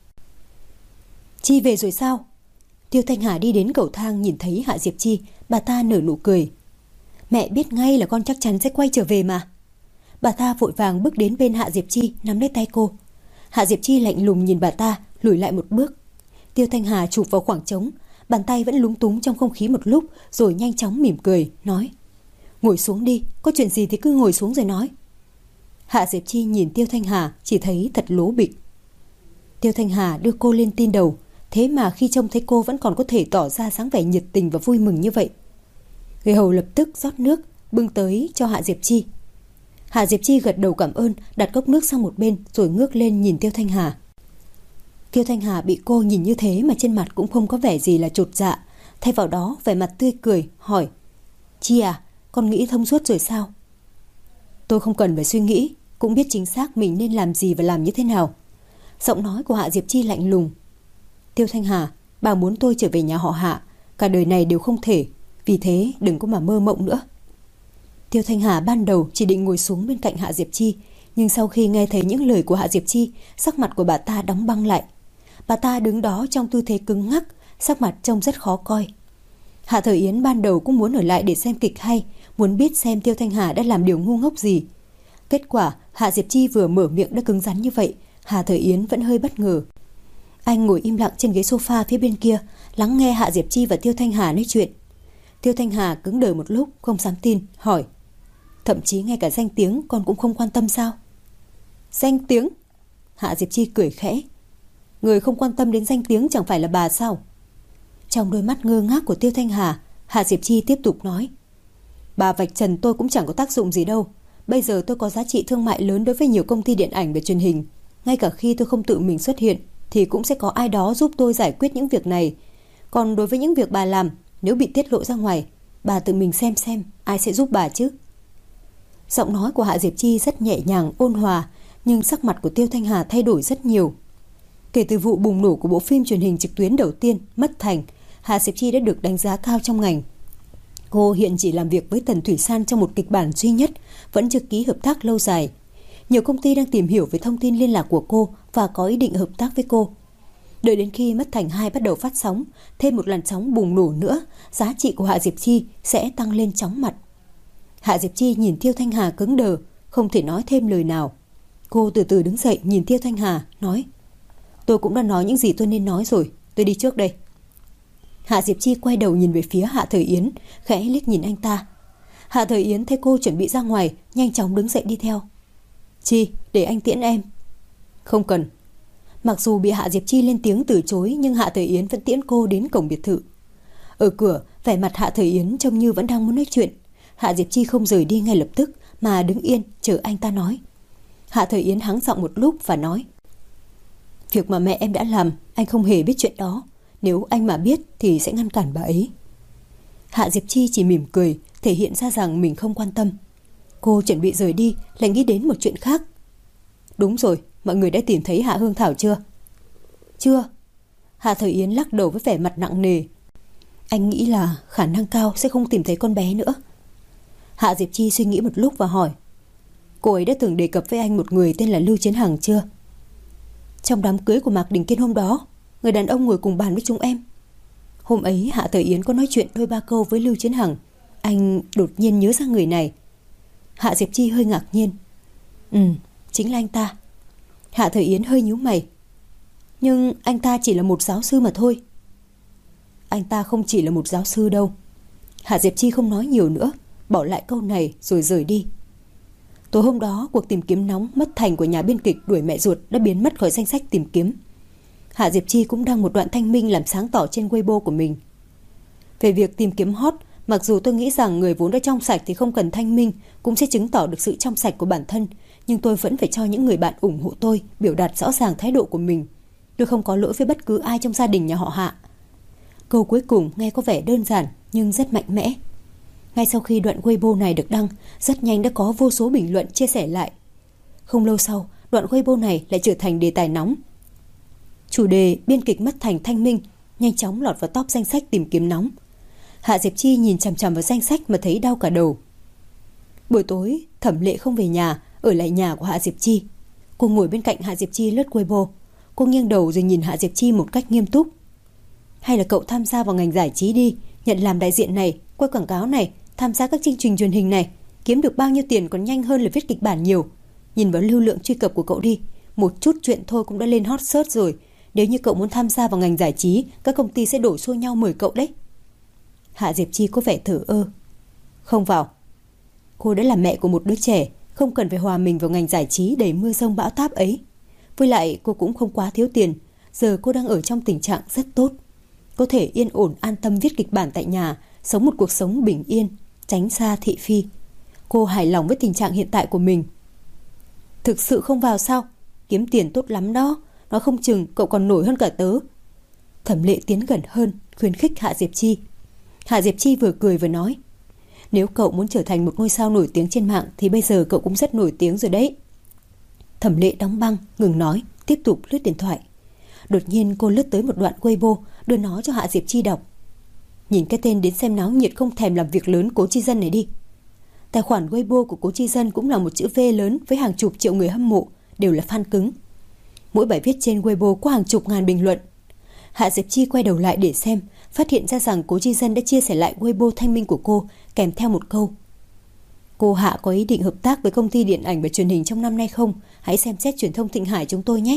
Chi về rồi sao? Tiêu Thanh Hà đi đến cầu thang nhìn thấy Hạ Diệp Chi, bà ta nở nụ cười. Mẹ biết ngay là con chắc chắn sẽ quay trở về mà. Bà ta vội vàng bước đến bên Hạ Diệp Chi, nắm lấy tay cô. Hạ Diệp Chi lạnh lùng nhìn bà ta, lùi lại một bước. Tiêu Thanh Hà chụp vào khoảng trống, bàn tay vẫn lúng túng trong không khí một lúc, rồi nhanh chóng mỉm cười, nói: Ngồi xuống đi, có chuyện gì thì cứ ngồi xuống rồi nói. Hạ Diệp Chi nhìn Tiêu Thanh Hà, chỉ thấy thật lố bịch. Tiêu Thanh Hà đưa cô lên tin đầu, thế mà khi trông thấy cô vẫn còn có thể tỏ ra dáng vẻ nhiệt tình và vui mừng như vậy. Người hầu lập tức rót nước, bưng tới cho Hạ Diệp Chi. Hạ Diệp Chi gật đầu cảm ơn, đặt cốc nước sang một bên rồi ngước lên nhìn Tiêu Thanh Hà. Tiêu Thanh Hà bị cô nhìn như thế mà trên mặt cũng không có vẻ gì là chột dạ, thay vào đó vẻ mặt tươi cười, hỏi: Chi à, con nghĩ thông suốt rồi sao? Tôi không cần phải suy nghĩ, cũng biết chính xác mình nên làm gì và làm như thế nào. Giọng nói của Hạ Diệp Chi lạnh lùng. Tiêu Thanh Hà, bà muốn tôi trở về nhà họ Hạ, cả đời này đều không thể, vì thế đừng có mà mơ mộng nữa. Tiêu Thanh Hà ban đầu chỉ định ngồi xuống bên cạnh Hạ Diệp Chi, nhưng sau khi nghe thấy những lời của Hạ Diệp Chi, sắc mặt của bà ta đóng băng lại. Bà ta đứng đó trong tư thế cứng ngắc, sắc mặt trông rất khó coi. Hạ Thời Yến ban đầu cũng muốn ở lại để xem kịch hay, muốn biết xem Tiêu Thanh Hà đã làm điều ngu ngốc gì. Kết quả Hạ Diệp Chi vừa mở miệng đã cứng rắn như vậy, Hạ Thời Yến vẫn hơi bất ngờ. Anh ngồi im lặng trên ghế sofa phía bên kia, lắng nghe Hạ Diệp Chi và Tiêu Thanh Hà nói chuyện. Tiêu Thanh Hà cứng đờ một lúc, không dám tin, hỏi: Thậm chí ngay cả danh tiếng con cũng không quan tâm sao? Danh tiếng? Hạ Diệp Chi cười khẽ. Người không quan tâm đến danh tiếng chẳng phải là bà sao? Trong đôi mắt ngơ ngác của Tiêu Thanh Hà, Hạ Diệp Chi tiếp tục nói: Bà vạch trần tôi cũng chẳng có tác dụng gì đâu. Bây giờ tôi có giá trị thương mại lớn đối với nhiều công ty điện ảnh và truyền hình. Ngay cả khi tôi không tự mình xuất hiện thì cũng sẽ có ai đó giúp tôi giải quyết những việc này. Còn đối với những việc bà làm, nếu bị tiết lộ ra ngoài, bà tự mình xem ai sẽ giúp bà chứ. Giọng nói của Hạ Diệp Chi rất nhẹ nhàng, ôn hòa, nhưng sắc mặt của Tiêu Thanh Hà thay đổi rất nhiều. Kể từ vụ bùng nổ của bộ phim truyền hình trực tuyến đầu tiên Mất Thành, Hạ Diệp Chi đã được đánh giá cao trong ngành. Cô hiện chỉ làm việc với Tần Thủy San trong một kịch bản duy nhất, vẫn chưa ký hợp tác lâu dài. Nhiều công ty đang tìm hiểu về thông tin liên lạc của cô và có ý định hợp tác với cô. Đợi đến khi Mất Thành 2 bắt đầu phát sóng, thêm một làn sóng bùng nổ nữa, giá trị của Hạ Diệp Chi sẽ tăng lên chóng mặt. Hạ Diệp Chi nhìn Tiêu Thanh Hà cứng đờ, không thể nói thêm lời nào. Cô từ từ đứng dậy nhìn Tiêu Thanh Hà, nói: Tôi cũng đã nói những gì tôi nên nói rồi, tôi đi trước đây. Hạ Diệp Chi quay đầu nhìn về phía Hạ Thời Yến, khẽ liếc nhìn anh ta. Hạ Thời Yến thấy cô chuẩn bị ra ngoài, nhanh chóng đứng dậy đi theo. Chi, để anh tiễn em. Không cần. Mặc dù bị Hạ Diệp Chi lên tiếng từ chối, nhưng Hạ Thời Yến vẫn tiễn cô đến cổng biệt thự. Ở cửa, vẻ mặt Hạ Thời Yến trông như vẫn đang muốn nói chuyện. Hạ Diệp Chi không rời đi ngay lập tức, mà đứng yên chờ anh ta nói. Hạ Thời Yến hắng giọng một lúc và nói: Việc mà mẹ em đã làm, anh không hề biết chuyện đó. Nếu anh mà biết thì sẽ ngăn cản bà ấy. Hạ Diệp Chi chỉ mỉm cười, thể hiện ra rằng mình không quan tâm. Cô chuẩn bị rời đi, lại nghĩ đến một chuyện khác. Đúng rồi, mọi người đã tìm thấy Hạ Hương Thảo chưa? Chưa. Hạ Thời Yến lắc đầu với vẻ mặt nặng nề. Anh nghĩ là khả năng cao sẽ không tìm thấy con bé nữa. Hạ Diệp Chi suy nghĩ một lúc và hỏi: Cô ấy đã từng đề cập với anh một người tên là Lưu Chiến Hằng chưa? Trong đám cưới của Mạc Đình Kiên hôm đó, người đàn ông ngồi cùng bàn với chúng em. Hôm ấy Hạ Thời Yến có nói chuyện đôi ba câu với Lưu Chiến Hằng. Anh đột nhiên nhớ ra người này. Hạ Diệp Chi hơi ngạc nhiên. Chính là anh ta. Hạ Thời Yến hơi nhíu mày. Nhưng anh ta chỉ là một giáo sư mà thôi. Anh ta không chỉ là một giáo sư đâu. Hạ Diệp Chi không nói nhiều nữa, bỏ lại câu này rồi rời đi. Tối hôm đó, cuộc tìm kiếm nóng Mất Thành của nhà biên kịch Đuổi Mẹ Ruột đã biến mất khỏi danh sách tìm kiếm. Hạ Diệp Chi cũng đăng một đoạn thanh minh làm sáng tỏ trên Weibo của mình. Về việc tìm kiếm hot Mặc dù tôi nghĩ rằng người vốn đã trong sạch thì không cần thanh minh cũng sẽ chứng tỏ được sự trong sạch của bản thân, nhưng tôi vẫn phải cho những người bạn ủng hộ tôi biểu đạt rõ ràng thái độ của mình. Tôi không có lỗi với bất cứ ai trong gia đình nhà họ Hạ. Câu cuối cùng nghe có vẻ đơn giản nhưng rất mạnh mẽ. Ngay sau khi đoạn Weibo này được đăng, rất nhanh đã có vô số bình luận chia sẻ lại. Không lâu sau, đoạn Weibo này lại trở thành đề tài nóng. Chủ đề biên kịch mất thành thanh minh nhanh chóng lọt vào top danh sách tìm kiếm nóng. Hạ Diệp Chi nhìn chằm chằm vào danh sách mà thấy đau cả đầu. Buổi tối, Thẩm Lệ không về nhà, ở lại nhà của Hạ Diệp Chi. Cô ngồi bên cạnh Hạ Diệp Chi lướt Weibo. Cô nghiêng đầu rồi nhìn Hạ Diệp Chi một cách nghiêm túc. Hay là cậu tham gia vào ngành giải trí đi, nhận làm đại diện này, quay quảng cáo này, tham gia các chương trình truyền hình này, kiếm được bao nhiêu tiền còn nhanh hơn là viết kịch bản nhiều. Nhìn vào lưu lượng truy cập của cậu đi, một chút chuyện thôi cũng đã lên hot search rồi. Nếu như cậu muốn tham gia vào ngành giải trí, các công ty sẽ đổ xô nhau mời cậu đấy. Hạ Diệp Chi có vẻ thờ ơ. Không vào. Cô đã là mẹ của một đứa trẻ, không cần phải hòa mình vào ngành giải trí đầy mưa rông bão táp ấy. Với lại cô cũng không quá thiếu tiền. Giờ cô đang ở trong tình trạng rất tốt, có thể yên ổn an tâm viết kịch bản tại nhà, sống một cuộc sống bình yên, tránh xa thị phi. Cô hài lòng với tình trạng hiện tại của mình. Thực sự không vào sao? Kiếm tiền tốt lắm đó, nói không chừng cậu còn nổi hơn cả tớ. Thẩm Lệ tiến gần hơn, khuyến khích Hạ Diệp Chi. Hạ Diệp Chi vừa cười vừa nói, nếu cậu muốn trở thành một ngôi sao nổi tiếng trên mạng thì bây giờ cậu cũng rất nổi tiếng rồi đấy. Thẩm Lệ đóng băng, ngừng nói, tiếp tục lướt điện thoại. Đột nhiên cô lướt tới một đoạn Weibo, đưa nó cho Hạ Diệp Chi đọc. Nhìn cái tên đến xem náo nhiệt không thèm làm việc lớn Cố Chi Dân này đi. Tài khoản Weibo của Cố Chi Dân cũng là một chữ V lớn với hàng chục triệu người hâm mộ, đều là fan cứng. Mỗi bài viết trên Weibo có hàng chục ngàn bình luận. Hạ Diệp Chi quay đầu lại để xem, phát hiện ra rằng Cố Chi Dân đã chia sẻ lại Weibo thanh minh của cô, kèm theo một câu. Cô Hạ có ý định hợp tác với công ty điện ảnh và truyền hình trong năm nay không? Hãy xem xét truyền thông Thịnh Hải chúng tôi nhé.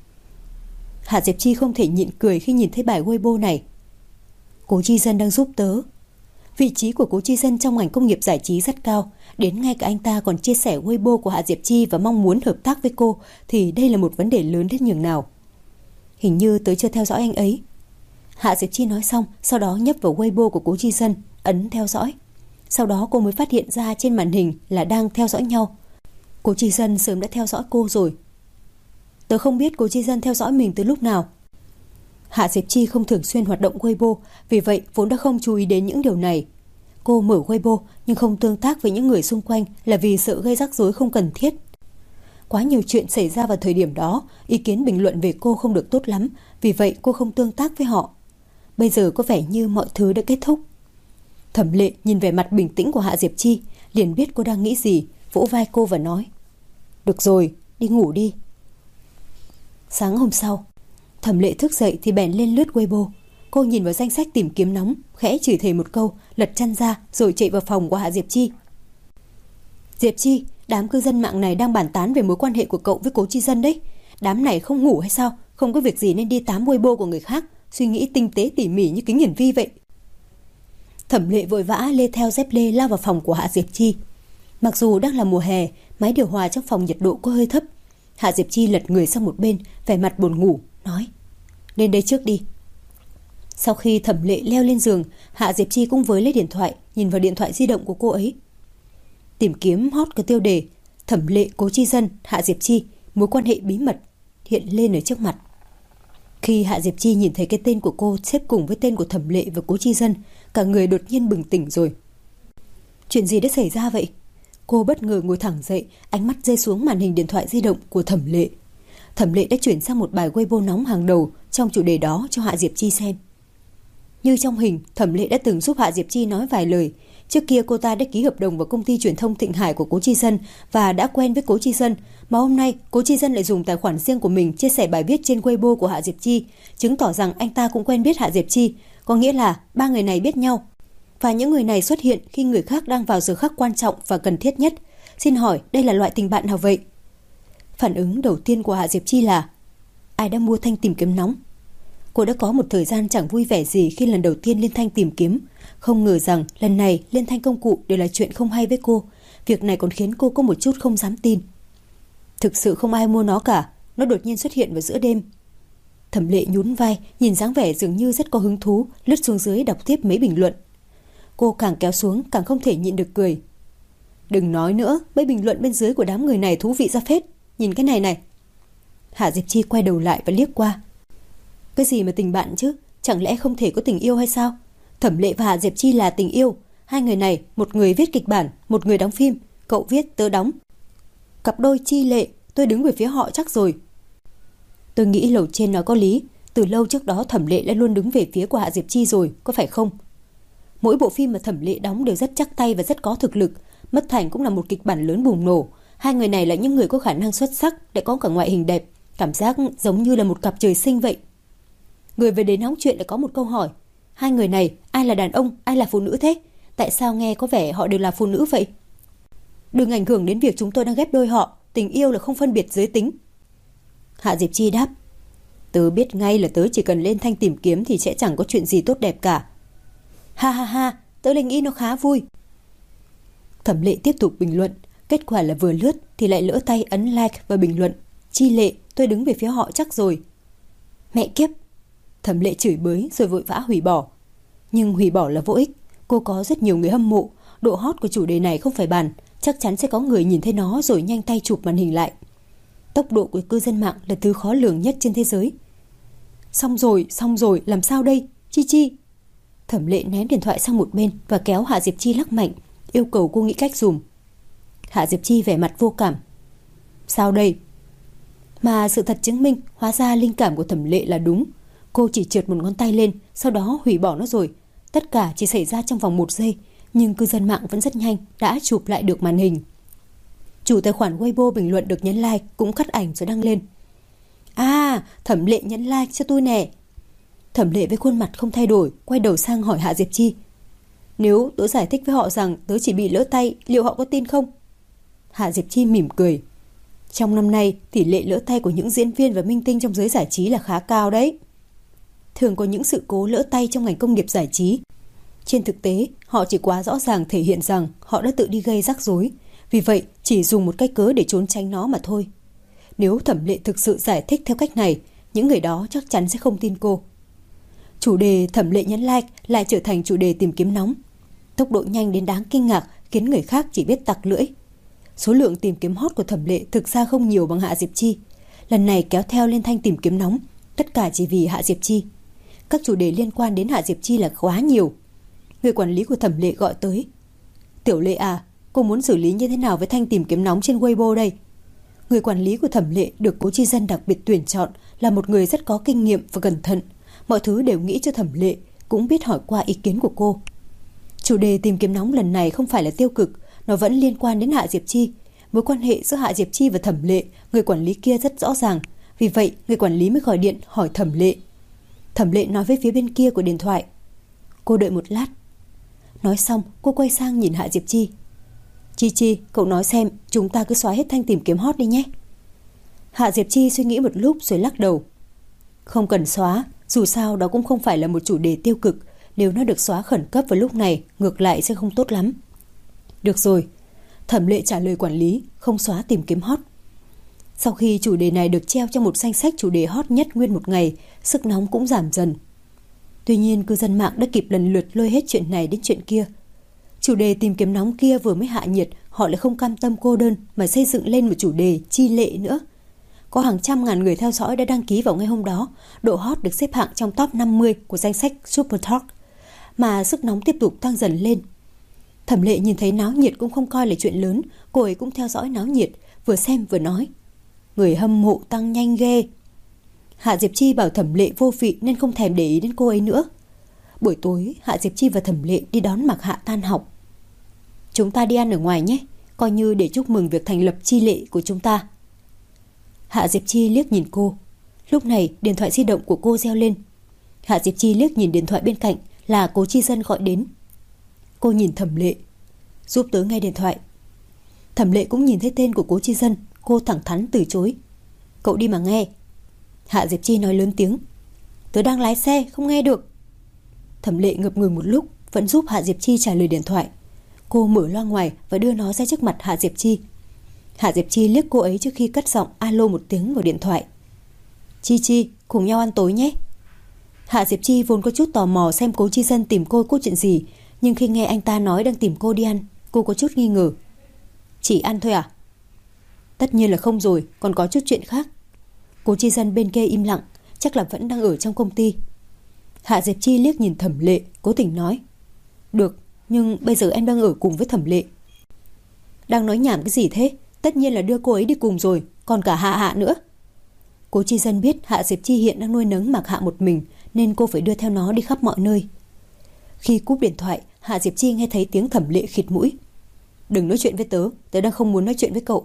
Hạ Diệp Chi không thể nhịn cười khi nhìn thấy bài Weibo này. Cố Chi Dân đang giúp tớ. Vị trí của Cố Chi Dân trong ngành công nghiệp giải trí rất cao, đến ngay cả anh ta còn chia sẻ Weibo của Hạ Diệp Chi và mong muốn hợp tác với cô, thì đây là một vấn đề lớn đến nhường nào. Hình như tớ chưa theo dõi anh ấy. Hạ Diệp Chi nói xong, sau đó nhấp vào Weibo của Cố Chi Dân, ấn theo dõi. Sau đó cô mới phát hiện ra trên màn hình là đang theo dõi nhau. Cố Chi Dân sớm đã theo dõi cô rồi. Tớ không biết Cố Chi Dân theo dõi mình từ lúc nào. Hạ Diệp Chi không thường xuyên hoạt động Weibo, vì vậy vốn đã không chú ý đến những điều này. Cô mở Weibo nhưng không tương tác với những người xung quanh là vì sợ gây rắc rối không cần thiết. Quá nhiều chuyện xảy ra vào thời điểm đó, ý kiến bình luận về cô không được tốt lắm, vì vậy cô không tương tác với họ. Bây giờ có vẻ như mọi thứ đã kết thúc. Thẩm Lệ nhìn vẻ mặt bình tĩnh của Hạ Diệp Chi, liền biết cô đang nghĩ gì, vỗ vai cô và nói: Được rồi, đi ngủ đi. Sáng hôm sau, Thẩm Lệ thức dậy thì bèn lên lướt Weibo. Cô nhìn vào danh sách tìm kiếm nóng, khẽ chửi thề một câu, lật chăn ra rồi chạy vào phòng của Hạ Diệp Chi. Diệp Chi, đám cư dân mạng này đang bàn tán về mối quan hệ của cậu với Cố Chi Dân đấy. Đám này không ngủ hay sao? Không có việc gì nên đi tám Weibo của người khác, suy nghĩ tinh tế tỉ mỉ như kính hiển vi vậy. Thẩm Lệ vội vã lê theo dép lê lao vào phòng của Hạ Diệp Chi. Mặc dù đang là mùa hè, máy điều hòa trong phòng nhiệt độ có hơi thấp. Hạ Diệp Chi lật người sang một bên, vẻ mặt buồn ngủ, nói: Lên đây trước đi. Sau khi Thẩm Lệ leo lên giường, Hạ Diệp Chi cũng với lấy điện thoại, nhìn vào điện thoại di động của cô ấy. Tìm kiếm hot có tiêu đề Thẩm Lệ Cố Chi Dân, Hạ Diệp Chi, mối quan hệ bí mật hiện lên ở trước mặt. Khi Hạ Diệp Chi nhìn thấy cái tên của cô xếp cùng với tên của Thẩm Lệ và Cố Chi Dân, cả người đột nhiên bừng tỉnh rồi. Chuyện gì đã xảy ra vậy? Cô bất ngờ ngồi thẳng dậy, ánh mắt rơi xuống màn hình điện thoại di động của Thẩm Lệ. Thẩm Lệ đã chuyển sang một bài Weibo nóng hàng đầu trong chủ đề đó cho Hạ Diệp Chi xem. Như trong hình, Thẩm Lệ đã từng giúp Hạ Diệp Chi nói vài lời. Trước kia cô ta đã ký hợp đồng vào công ty truyền thông Thịnh Hải của Cố Chi Dân và đã quen với Cố Chi Dân, mà hôm nay Cố Chi Dân lại dùng tài khoản riêng của mình chia sẻ bài viết trên Weibo của Hạ Diệp Chi, chứng tỏ rằng anh ta cũng quen biết Hạ Diệp Chi, có nghĩa là ba người này biết nhau. Và những người này xuất hiện khi người khác đang vào giờ khắc quan trọng và cần thiết nhất. Xin hỏi đây là loại tình bạn nào vậy? Phản ứng đầu tiên của Hạ Diệp Chi là: ai đã mua thanh tìm kiếm nóng? Cô đã có một thời gian chẳng vui vẻ gì khi lần đầu tiên lên thanh tìm kiếm. Không ngờ rằng lần này lên thanh công cụ đều là chuyện không hay với cô. Việc này còn khiến cô có một chút không dám tin. Thực sự không ai mua nó cả. Nó đột nhiên xuất hiện vào giữa đêm. Thẩm Lệ nhún vai, nhìn dáng vẻ dường như rất có hứng thú, lướt xuống dưới đọc tiếp mấy bình luận. Cô càng kéo xuống càng không thể nhịn được cười. Đừng nói nữa, mấy bình luận bên dưới của đám người này thú vị ra phết. Nhìn cái này này. Hạ Diệp Chi quay đầu lại và liếc qua. Cái gì mà tình bạn chứ? Chẳng lẽ không thể có tình yêu hay sao? Thẩm Lệ và Hạ Diệp Chi là tình yêu. Hai người này, một người viết kịch bản, một người đóng phim. Cậu viết, tớ đóng. Cặp đôi chi lệ, tôi đứng về phía họ chắc rồi. Tôi nghĩ lầu trên nói có lý. Từ lâu trước đó Thẩm Lệ đã luôn đứng về phía của Hạ Diệp Chi rồi, có phải không? Mỗi bộ phim mà Thẩm Lệ đóng đều rất chắc tay và rất có thực lực. Mất Thành cũng là một kịch bản lớn bùng nổ. Hai người này là những người có khả năng xuất sắc, lại có cả ngoại hình đẹp. Cảm giác giống như là một cặp trời sinh vậy. Người về đến hóng chuyện lại có một câu hỏi. Hai người này, ai là đàn ông, ai là phụ nữ thế? Tại sao nghe có vẻ họ đều là phụ nữ vậy? Đừng ảnh hưởng đến việc chúng tôi đang ghép đôi họ. Tình yêu là không phân biệt giới tính. Hạ Diệp Chi đáp. Tớ biết ngay là tớ chỉ cần lên thanh tìm kiếm thì sẽ chẳng có chuyện gì tốt đẹp cả. Ha ha ha, tớ lại nghĩ nó khá vui. Thẩm Lệ tiếp tục bình luận. Kết quả là vừa lướt thì lại lỡ tay ấn like và bình luận. Chi Lệ, tôi đứng về phía họ chắc rồi. Mẹ kiếp. Thẩm Lệ chửi bới rồi vội vã hủy bỏ. Nhưng hủy bỏ là vô ích. Cô có rất nhiều người hâm mộ. Độ hot của chủ đề này không phải bàn. Chắc chắn sẽ có người nhìn thấy nó rồi nhanh tay chụp màn hình lại. Tốc độ của cư dân mạng là thứ khó lường nhất trên thế giới. Xong rồi, làm sao đây? Chi Chi. Thẩm Lệ ném điện thoại sang một bên và kéo Hạ Diệp Chi lắc mạnh, yêu cầu cô nghĩ cách dùm. Hạ Diệp Chi vẻ mặt vô cảm. Sao đây? Mà sự thật chứng minh, hóa ra linh cảm của Thẩm Lệ là đúng. Cô chỉ trượt một ngón tay lên, sau đó hủy bỏ nó rồi. Tất cả chỉ xảy ra trong vòng 1 giây, nhưng cư dân mạng vẫn rất nhanh đã chụp lại được màn hình. Chủ tài khoản Weibo bình luận được nhấn like cũng cắt ảnh rồi đăng lên. À, Thẩm Lệ nhấn like cho tôi nè. Thẩm Lệ với khuôn mặt không thay đổi quay đầu sang hỏi Hạ Diệp Chi. Nếu tớ giải thích với họ rằng tớ chỉ bị lỡ tay, liệu họ có tin không? Hạ Diệp Chi mỉm cười. Trong năm nay, tỷ lệ lỡ tay của những diễn viên và minh tinh trong giới giải trí là khá cao đấy. Thường có những sự cố lỡ tay trong ngành công nghiệp giải trí. Trên thực tế, họ chỉ quá rõ ràng thể hiện rằng họ đã tự đi gây rắc rối. Vì vậy, chỉ dùng một cách cớ để trốn tránh nó mà thôi. Nếu Thẩm Lệ thực sự giải thích theo cách này, những người đó chắc chắn sẽ không tin cô. Chủ đề Thẩm Lệ nhấn like lại trở thành chủ đề tìm kiếm nóng. Tốc độ nhanh đến đáng kinh ngạc khiến người khác chỉ biết tặc lưỡi. Số lượng tìm kiếm hot của Thẩm Lệ thực ra không nhiều bằng Hạ Diệp Chi. Lần này kéo theo lên thanh tìm kiếm nóng, tất cả chỉ vì Hạ Diệp Chi. Các chủ đề liên quan đến Hạ Diệp Chi là quá nhiều. Người quản lý của Thẩm Lệ gọi tới. Tiểu Lệ à, cô muốn xử lý như thế nào với thanh tìm kiếm nóng trên Weibo đây? Người quản lý của Thẩm Lệ được Cố Chi Dân đặc biệt tuyển chọn là một người rất có kinh nghiệm và cẩn thận. Mọi thứ đều nghĩ cho Thẩm Lệ, cũng biết hỏi qua ý kiến của cô. Chủ đề tìm kiếm nóng lần này không phải là tiêu cực, nó vẫn liên quan đến Hạ Diệp Chi. Mối quan hệ giữa Hạ Diệp Chi và Thẩm Lệ, người quản lý kia rất rõ ràng. Vì vậy, người quản lý mới gọi điện hỏi Thẩm Lệ. Thẩm Lệ nói với phía bên kia của điện thoại. Cô đợi một lát. Nói xong, cô quay sang nhìn Hạ Diệp Chi. Chi Chi, cậu nói xem, chúng ta cứ xóa hết thanh tìm kiếm hot đi nhé. Hạ Diệp Chi suy nghĩ một lúc rồi lắc đầu. Không cần xóa, dù sao đó cũng không phải là một chủ đề tiêu cực. Nếu nó được xóa khẩn cấp vào lúc này, ngược lại sẽ không tốt lắm. Được rồi. Thẩm Lệ trả lời quản lý, không xóa tìm kiếm hot. Sau khi chủ đề này được treo trong một danh sách chủ đề hot nhất nguyên một ngày, sức nóng cũng giảm dần. Tuy nhiên cư dân mạng đã kịp lần lượt lôi hết chuyện này đến chuyện kia. Chủ đề tìm kiếm nóng kia vừa mới hạ nhiệt, họ lại không cam tâm cô đơn mà xây dựng lên một chủ đề chi lệ nữa. Có hàng trăm ngàn người theo dõi đã đăng ký vào ngày hôm đó, độ hot được xếp hạng trong top 50 của danh sách Super Talk, mà sức nóng tiếp tục tăng dần lên. Thẩm Lệ nhìn thấy náo nhiệt cũng không coi là chuyện lớn, cô ấy cũng theo dõi náo nhiệt, vừa xem vừa nói. Người hâm mộ tăng nhanh ghê. Hạ Diệp Chi bảo Thẩm Lệ vô vị nên không thèm để ý đến cô ấy nữa. Buổi tối, Hạ Diệp Chi và Thẩm Lệ đi đón Mạc Hạ tan học. Chúng ta đi ăn ở ngoài nhé, coi như để chúc mừng việc thành lập chi lệ của chúng ta. Hạ Diệp Chi liếc nhìn cô. Lúc này điện thoại di động của cô reo lên. Hạ Diệp Chi liếc nhìn điện thoại bên cạnh là Cố Chi Dân gọi đến. Cô nhìn Thẩm Lệ. Giúp tớ nghe điện thoại. Thẩm Lệ cũng nhìn thấy tên của Cố Chi Dân. Cô thẳng thắn từ chối. Cậu đi mà nghe. Hạ Diệp Chi nói lớn tiếng. Tớ đang lái xe, không nghe được. Thẩm Lệ ngập ngừng một lúc, vẫn giúp Hạ Diệp Chi trả lời điện thoại. Cô mở loa ngoài và đưa nó ra trước mặt Hạ Diệp Chi. Hạ Diệp Chi liếc cô ấy trước khi cất giọng alo một tiếng vào điện thoại. Chi Chi, cùng nhau ăn tối nhé. Hạ Diệp Chi vốn có chút tò mò xem Cố Chi Dân tìm cô có chuyện gì, Nhưng khi nghe anh ta nói đang tìm cô đi ăn, cô có chút nghi ngờ. Chỉ ăn thôi à? Tất nhiên là không rồi, còn có chút chuyện khác. Cố Chi Dân bên kia im lặng, chắc là vẫn đang ở trong công ty. Hạ Diệp Chi liếc nhìn Thẩm Lệ, cố tình nói. Được, nhưng bây giờ em đang ở cùng với Thẩm Lệ. Đang nói nhảm cái gì thế? Tất nhiên là đưa cô ấy đi cùng rồi, còn cả Hạ Hạ nữa. Cố Chi Dân biết Hạ Diệp Chi hiện đang nuôi nấng Mạc Hạ một mình, nên cô phải đưa theo nó đi khắp mọi nơi. Khi cúp điện thoại, Hạ Diệp Chi nghe thấy tiếng Thẩm Lệ khịt mũi. Đừng nói chuyện với tớ, tớ đang không muốn nói chuyện với cậu.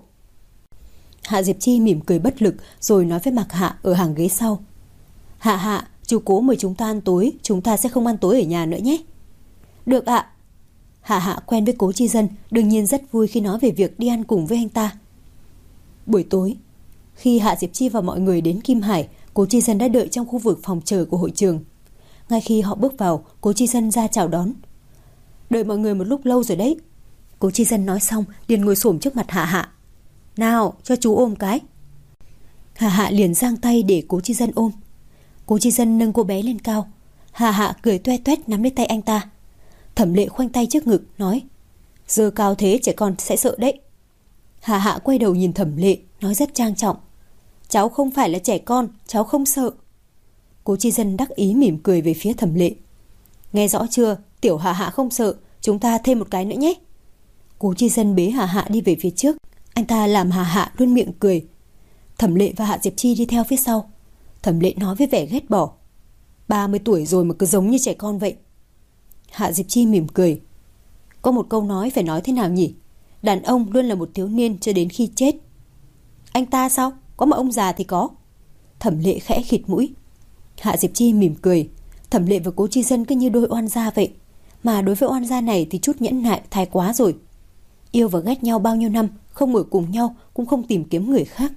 Hạ Diệp Chi mỉm cười bất lực rồi nói với Mạc Hạ ở hàng ghế sau. Hạ Hạ, chú Cố mời chúng ta ăn tối, chúng ta sẽ không ăn tối ở nhà nữa nhé. Được ạ. Hạ Hạ quen với Cố Chi Dân, đương nhiên rất vui khi nói về việc đi ăn cùng với anh ta. Buổi tối, khi Hạ Diệp Chi và mọi người đến Kim Hải, Cố Chi Dân đã đợi trong khu vực phòng chờ của hội trường. Ngay khi họ bước vào, Cố Chi Dân ra chào đón. Đợi mọi người một lúc lâu rồi đấy. Cố Chi Dân nói xong liền ngồi xổm trước mặt Hạ Hạ. Nào, cho chú ôm cái. Hạ Hạ liền giang tay để Cố Chi Dân ôm. Cố Chi Dân nâng cô bé lên cao. Hạ Hạ cười toe toét nắm lấy tay anh ta. Thẩm Lệ khoanh tay trước ngực nói. Giờ cao thế trẻ con sẽ sợ đấy. Hạ Hạ quay đầu nhìn Thẩm Lệ, nói rất trang trọng. Cháu không phải là trẻ con, cháu không sợ. Cố Chi Dân đắc ý mỉm cười về phía Thẩm Lệ. Nghe rõ chưa, tiểu Hạ Hạ không sợ, chúng ta thêm một cái nữa nhé. Cố Chi Dân bế Hạ Hạ đi về phía trước. Anh ta làm Hạ Hạ luôn miệng cười. Thẩm Lệ và Hạ Diệp Chi đi theo phía sau. Thẩm Lệ nói với vẻ ghét bỏ. 30 tuổi rồi mà cứ giống như trẻ con vậy. Hạ Diệp Chi mỉm cười. Có một câu nói phải nói thế nào nhỉ? Đàn ông luôn là một thiếu niên cho đến khi chết. Anh ta sao? Có mà ông già thì có. Thẩm Lệ khẽ khịt mũi. Hạ Diệp Chi mỉm cười. Thẩm Lệ và Cố Chi Dân cứ như đôi oan gia vậy. Mà đối với oan gia này thì chút nhẫn nại thái quá rồi. Yêu và ghét nhau bao nhiêu năm, không ở cùng nhau cũng không tìm kiếm người khác.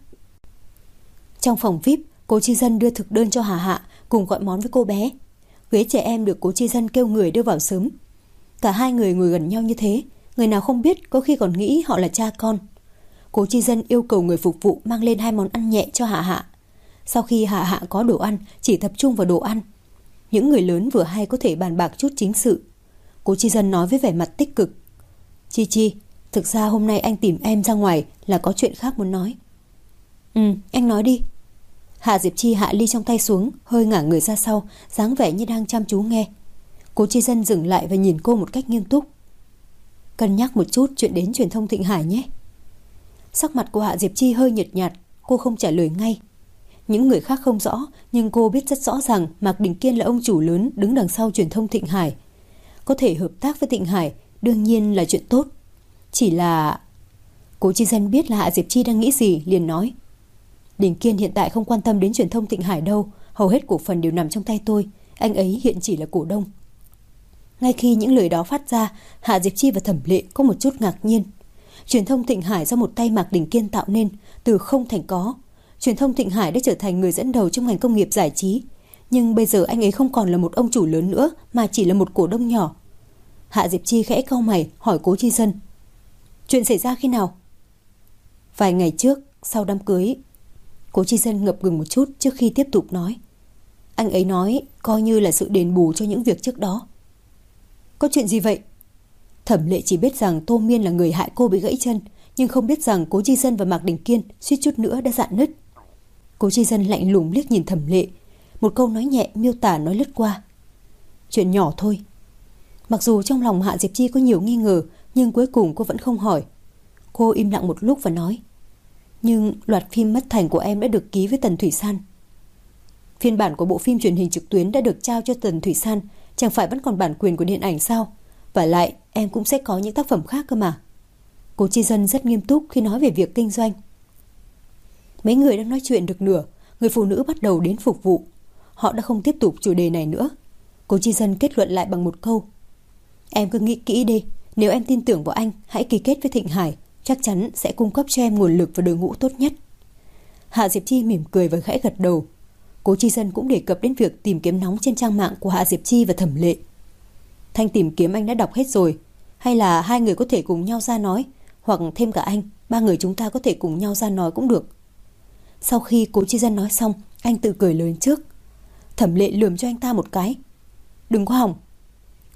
Trong phòng VIP, Cố Chi Dân đưa thực đơn cho Hạ Hạ cùng gọi món với cô bé. Ghế trẻ em được Cố Chi Dân kêu người đưa vào sớm. Cả hai người ngồi gần nhau như thế, người nào không biết có khi còn nghĩ họ là cha con. Cố Chi Dân yêu cầu người phục vụ mang lên 2 món ăn nhẹ cho Hạ Hạ. Sau khi Hạ Hạ có đồ ăn, chỉ tập trung vào đồ ăn. Những người lớn vừa hay có thể bàn bạc chút chính sự. Cố Chi Dân nói với vẻ mặt tích cực. Chi Chi, thực ra hôm nay anh tìm em ra ngoài là có chuyện khác muốn nói. Anh nói đi. Hạ Diệp Chi hạ ly trong tay xuống, hơi ngả người ra sau, dáng vẻ như đang chăm chú nghe. Cố Chi Dân dừng lại và nhìn cô một cách nghiêm túc. Cân nhắc một chút chuyện đến truyền thông Thịnh Hải nhé. Sắc mặt của Hạ Diệp Chi hơi nhợt nhạt, cô không trả lời ngay. Những người khác không rõ, nhưng cô biết rất rõ ràng Mạc Đình Kiên là ông chủ lớn đứng đằng sau truyền thông Thịnh Hải. Có thể hợp tác với Thịnh Hải đương nhiên là chuyện tốt. Chỉ là... Cố Chi Dân biết là Hạ Diệp Chi đang nghĩ gì, liền nói. Đình Kiên hiện tại không quan tâm đến truyền thông Thịnh Hải đâu, hầu hết cổ phần đều nằm trong tay tôi, anh ấy hiện chỉ là cổ đông. Ngay khi những lời đó phát ra, Hạ Diệp Chi và Thẩm Lệ có một chút ngạc nhiên. Truyền thông Thịnh Hải do một tay Mạc Đình Kiên tạo nên, từ không thành có. Truyền thông Thịnh Hải đã trở thành người dẫn đầu trong ngành công nghiệp giải trí, nhưng bây giờ anh ấy không còn là một ông chủ lớn nữa mà chỉ là một cổ đông nhỏ. Hạ Diệp Chi khẽ cau mày hỏi Cố Chi Dân. Chuyện xảy ra khi nào? Vài ngày trước, sau đám cưới. Cố Chi Dân ngập ngừng một chút trước khi tiếp tục nói. Anh ấy nói coi như là sự đền bù cho những việc trước đó. Có chuyện gì vậy? Thẩm Lệ chỉ biết rằng Tô Miên là người hại cô bị gãy chân, nhưng không biết rằng Cố Chi Dân và Mạc Đình Kiên suýt chút nữa đã rạn nứt. Cố Chi Dân lạnh lùng liếc nhìn Thẩm Lệ, một câu nói nhẹ miêu tả nói lướt qua. Chuyện nhỏ thôi. Mặc dù trong lòng Hạ Diệp Chi có nhiều nghi ngờ, nhưng cuối cùng cô vẫn không hỏi. Cô im lặng một lúc và nói. Nhưng loạt phim Mất Thành của em đã được ký với Tần Thủy San. Phiên bản của bộ phim truyền hình trực tuyến đã được trao cho Tần Thủy San, chẳng phải vẫn còn bản quyền của điện ảnh sao? Và lại em cũng sẽ có những tác phẩm khác cơ mà. Cố Chi Dân rất nghiêm túc khi nói về việc kinh doanh. Mấy người đang nói chuyện được nửa, người phụ nữ bắt đầu đến phục vụ. Họ đã không tiếp tục chủ đề này nữa. Cố Chi Dân kết luận lại bằng một câu. Em cứ nghĩ kỹ đi, nếu em tin tưởng vào anh, hãy ký kết với Thịnh Hải, chắc chắn sẽ cung cấp cho em nguồn lực và đội ngũ tốt nhất. Hạ Diệp Chi mỉm cười và khẽ gật đầu. Cố Chi Dân cũng đề cập đến việc tìm kiếm nóng trên trang mạng của Hạ Diệp Chi và Thẩm Lệ. Thanh tìm kiếm anh đã đọc hết rồi, hay là hai người có thể cùng nhau ra nói, hoặc thêm cả anh, 3 người chúng ta có thể cùng nhau ra nói cũng được. Sau khi Cố Chi Dân nói xong, anh tự cười lớn trước. Thẩm Lệ lườm cho anh ta một cái. Đừng có hòng.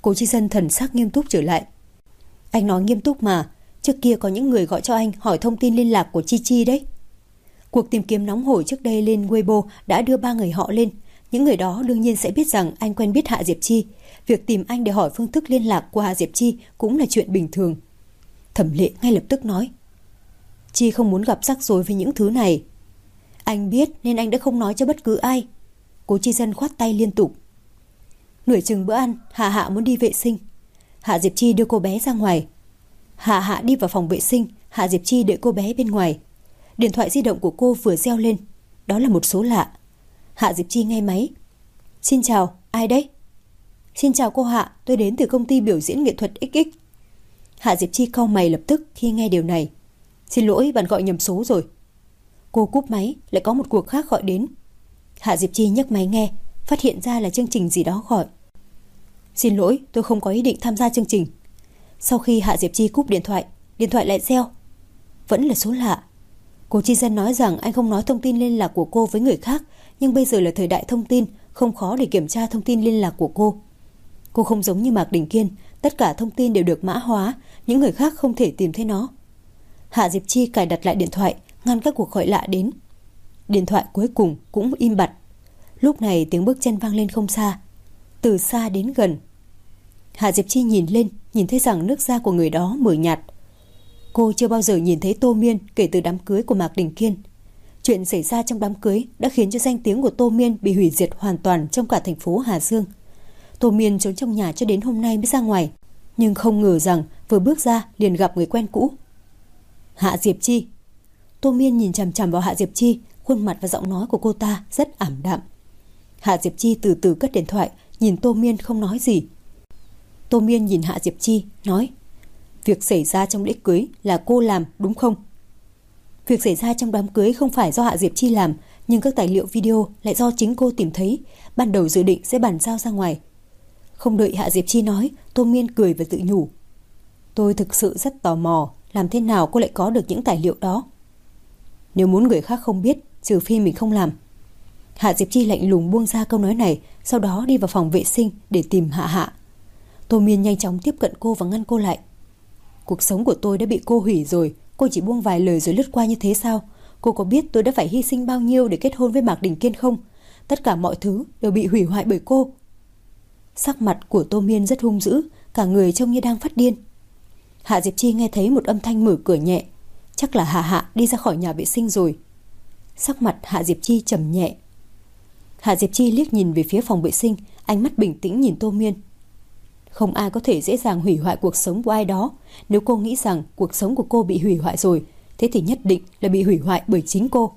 Cố Chi Dân thần sắc nghiêm túc trở lại. Anh nói nghiêm túc mà, trước kia có những người gọi cho anh hỏi thông tin liên lạc của Chi Chi đấy. Cuộc tìm kiếm nóng hổi trước đây lên Weibo đã đưa 3 người họ lên. Những người đó đương nhiên sẽ biết rằng anh quen biết Hạ Diệp Chi. Việc tìm anh để hỏi phương thức liên lạc của Hạ Diệp Chi cũng là chuyện bình thường. Thẩm Lệ ngay lập tức nói, Chi không muốn gặp rắc rối với những thứ này. Anh biết nên anh đã không nói cho bất cứ ai. Cố Chi Dân khoát tay liên tục. Nửa chừng bữa ăn, Hạ Hạ muốn đi vệ sinh. Hạ Diệp Chi đưa cô bé ra ngoài. Hạ Hạ đi vào phòng vệ sinh, Hạ Diệp Chi đợi cô bé bên ngoài. Điện thoại di động của cô vừa reo lên. Đó là một số lạ. Hạ Diệp Chi nghe máy. Xin chào, ai đấy? Xin chào cô Hạ, tôi đến từ công ty biểu diễn nghệ thuật XX. Hạ Diệp Chi cau mày lập tức khi nghe điều này. Xin lỗi, bạn gọi nhầm số rồi. Cô cúp máy, lại có một cuộc khác gọi đến. Hạ Diệp Chi nhấc máy nghe, phát hiện ra là chương trình gì đó gọi. Xin lỗi, tôi không có ý định tham gia chương trình. Sau khi Hạ Diệp Chi cúp điện thoại lại reo. Vẫn là số lạ. Cố Chi Dân nói rằng anh không nói thông tin liên lạc của cô với người khác, nhưng bây giờ là thời đại thông tin, không khó để kiểm tra thông tin liên lạc của cô. Cô không giống như Mạc Đình Kiên, tất cả thông tin đều được mã hóa, những người khác không thể tìm thấy nó. Hạ Diệp Chi cài đặt lại điện thoại, ngăn các cuộc gọi lạ đến. Điện thoại cuối cùng cũng im bặt. Lúc này tiếng bước chân vang lên không xa, từ xa đến gần. Hạ Diệp Chi nhìn lên, nhìn thấy rằng nước da của người đó mờ nhạt. Cô chưa bao giờ nhìn thấy Tô Miên kể từ đám cưới của Mạc Đình Kiên. Chuyện xảy ra trong đám cưới đã khiến cho danh tiếng của Tô Miên bị hủy diệt hoàn toàn trong cả thành phố Hà Dương. Tô Miên trốn trong nhà cho đến hôm nay mới ra ngoài, nhưng không ngờ rằng vừa bước ra liền gặp người quen cũ. Hạ Diệp Chi. Tô Miên nhìn chằm chằm vào Hạ Diệp Chi, khuôn mặt và giọng nói của cô ta rất ảm đạm. Hạ Diệp Chi từ từ cất điện thoại, nhìn Tô Miên không nói gì. Tô Miên nhìn Hạ Diệp Chi, nói, việc xảy ra trong lễ cưới là cô làm đúng không? Việc xảy ra trong đám cưới không phải do Hạ Diệp Chi làm, nhưng các tài liệu video lại do chính cô tìm thấy. Ban đầu dự định sẽ bàn giao ra ngoài. Không đợi Hạ Diệp Chi nói, Tô Miên cười và tự nhủ, tôi thực sự rất tò mò, làm thế nào cô lại có được những tài liệu đó? Nếu muốn người khác không biết, trừ phi mình không làm. Hạ Diệp Chi lạnh lùng buông ra câu nói này, sau đó đi vào phòng vệ sinh để tìm Hạ Hạ. Tô Miên nhanh chóng tiếp cận cô và ngăn cô lại. Cuộc sống của tôi đã bị cô hủy rồi, cô chỉ buông vài lời rồi lướt qua như thế sao? Cô có biết tôi đã phải hy sinh bao nhiêu để kết hôn với Mạc Đình Kiên không? Tất cả mọi thứ đều bị hủy hoại bởi cô. Sắc mặt của Tô Miên rất hung dữ, cả người trông như đang phát điên. Hạ Diệp Chi nghe thấy một âm thanh mở cửa nhẹ. Chắc là Hạ Hạ đi ra khỏi nhà vệ sinh rồi. Sắc mặt Hạ Diệp Chi trầm nhẹ. Hạ Diệp Chi liếc nhìn về phía phòng vệ sinh, ánh mắt bình tĩnh nhìn Tô Miên. Không ai có thể dễ dàng hủy hoại cuộc sống của ai đó. Nếu cô nghĩ rằng cuộc sống của cô bị hủy hoại rồi, thế thì nhất định là bị hủy hoại bởi chính cô.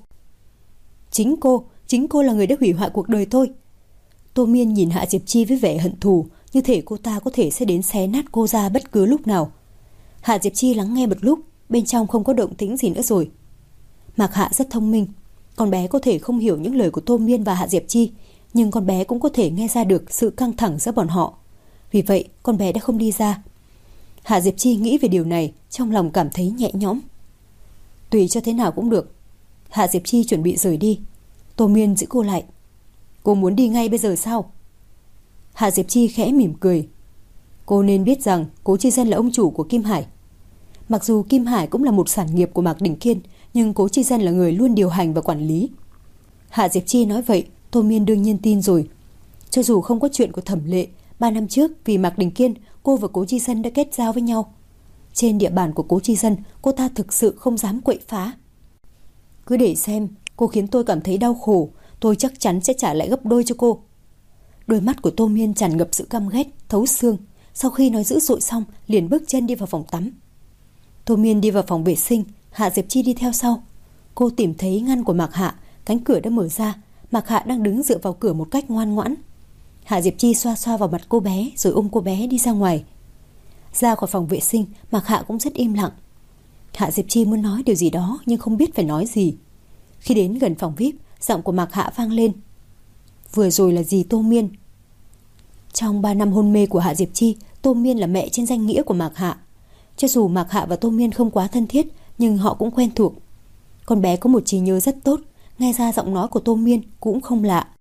Chính cô là người đã hủy hoại cuộc đời tôi. Tô Miên nhìn Hạ Diệp Chi với vẻ hận thù, như thể cô ta có thể sẽ đến xé nát cô ra bất cứ lúc nào. Hạ Diệp Chi lắng nghe một lúc, bên trong không có động tĩnh gì nữa rồi. Mạc Hạ rất thông minh. Con bé có thể không hiểu những lời của Tô Miên và Hạ Diệp Chi, nhưng con bé cũng có thể nghe ra được sự căng thẳng giữa bọn họ. Vì vậy con bé đã không đi ra. Hạ Diệp Chi nghĩ về điều này, trong lòng cảm thấy nhẹ nhõm. Tùy cho thế nào cũng được. Hạ Diệp Chi chuẩn bị rời đi. Tô Miên giữ cô lại. Cô muốn đi ngay bây giờ sao? Hạ Diệp Chi khẽ mỉm cười. Cô nên biết rằng Cố Chi Dân là ông chủ của Kim Hải. Mặc dù Kim Hải cũng là một sản nghiệp của Mạc Đình Kiên, nhưng Cố Chi Dân là người luôn điều hành và quản lý. Hạ Diệp Chi nói vậy, Tô Miên đương nhiên tin rồi. Cho dù không có chuyện của Thẩm Lệ, 3 năm trước vì Mạc Đình Kiên, cô và Cố Chi Dân đã kết giao với nhau. Trên địa bàn của Cố Chi Dân, cô ta thực sự không dám quậy phá. Cứ để xem, cô khiến tôi cảm thấy đau khổ, tôi chắc chắn sẽ trả lại gấp đôi cho cô. Đôi mắt của Tô Miên tràn ngập sự căm ghét, thấu xương. Sau khi nói dữ dội xong, liền bước chân đi vào phòng tắm. Tô Miên đi vào phòng vệ sinh, Hạ Diệp Chi đi theo sau. Cô tìm thấy ngăn của Mạc Hạ, cánh cửa đã mở ra. Mạc Hạ đang đứng dựa vào cửa một cách ngoan ngoãn. Hạ Diệp Chi xoa xoa vào mặt cô bé rồi ôm cô bé đi ra ngoài. Ra khỏi phòng vệ sinh, Mạc Hạ cũng rất im lặng. Hạ Diệp Chi muốn nói điều gì đó nhưng không biết phải nói gì. Khi đến gần phòng VIP, giọng của Mạc Hạ vang lên. Vừa rồi là gì Tô Miên? Trong 3 năm hôn mê của Hạ Diệp Chi, Tô Miên là mẹ trên danh nghĩa của Mạc Hạ. Cho dù Mạc Hạ và Tô Miên không quá thân thiết, nhưng họ cũng quen thuộc. Con bé có một trí nhớ rất tốt, nghe ra giọng nói của Tô Miên cũng không lạ.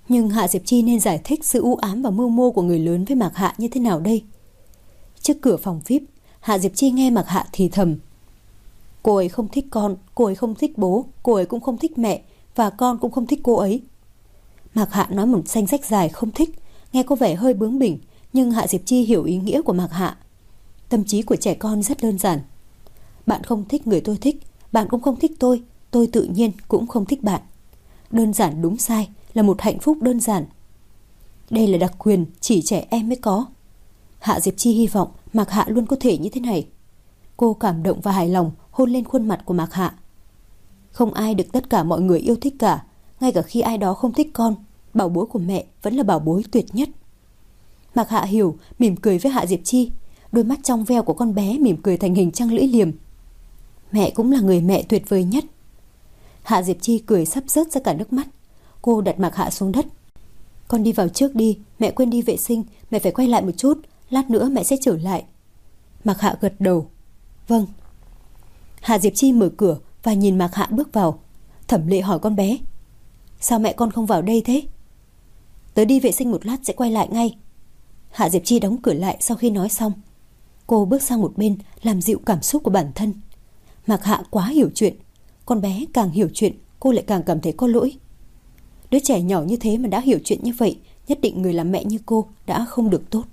Nhưng Hạ Diệp Chi nên giải thích sự u ám và mưu mô của người lớn với Mạc Hạ như thế nào đây? Trước cửa phòng VIP, Hạ Diệp Chi nghe Mạc Hạ thì thầm. Cô ấy không thích con, cô ấy không thích bố, cô ấy cũng không thích mẹ, và con cũng không thích cô ấy. Mạc Hạ nói một danh sách dài không thích, nghe có vẻ hơi bướng bỉnh, nhưng Hạ Diệp Chi hiểu ý nghĩa của Mạc Hạ. Tâm trí của trẻ con rất đơn giản. Bạn không thích người tôi thích, bạn cũng không thích tôi tự nhiên cũng không thích bạn. Đơn giản đúng sai là một hạnh phúc đơn giản. Đây là đặc quyền chỉ trẻ em mới có. Hạ Diệp Chi hy vọng Mạc Hạ luôn có thể như thế này. Cô cảm động và hài lòng hôn lên khuôn mặt của Mạc Hạ. Không ai được tất cả mọi người yêu thích cả, ngay cả khi ai đó không thích con, bảo bối của mẹ vẫn là bảo bối tuyệt nhất. Mạc Hạ hiểu, mỉm cười với Hạ Diệp Chi, đôi mắt trong veo của con bé mỉm cười thành hình trăng lưỡi liềm. Mẹ cũng là người mẹ tuyệt vời nhất. Hạ Diệp Chi cười sắp rớt ra cả nước mắt. Cô đặt Mạc Hạ xuống đất. Con đi vào trước đi, mẹ quên đi vệ sinh, mẹ phải quay lại một chút, lát nữa mẹ sẽ trở lại. Mạc Hạ gật đầu. Vâng. Hạ Diệp Chi mở cửa và nhìn Mạc Hạ bước vào. Thẩm Lệ hỏi con bé. Sao mẹ con không vào đây thế? Tớ đi vệ sinh một lát sẽ quay lại ngay. Hạ Diệp Chi đóng cửa lại sau khi nói xong. Cô bước sang một bên làm dịu cảm xúc của bản thân. Mạc Hạ quá hiểu chuyện. Con bé càng hiểu chuyện, cô lại càng cảm thấy có lỗi. Đứa trẻ nhỏ như thế mà đã hiểu chuyện như vậy, nhất định người làm mẹ như cô đã không được tốt.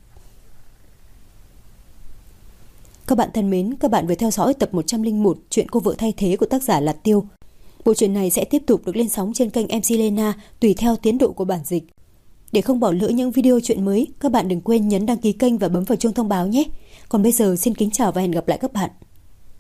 Các bạn thân mến, các bạn vừa theo dõi tập 101 Chuyện cô vợ thay thế của tác giả Lạt Tiêu. Bộ truyện này sẽ tiếp tục được lên sóng trên kênh MC Lena tùy theo tiến độ của bản dịch. Để không bỏ lỡ những video chuyện mới, các bạn đừng quên nhấn đăng ký kênh và bấm vào chuông thông báo nhé. Còn bây giờ xin kính chào và hẹn gặp lại các bạn.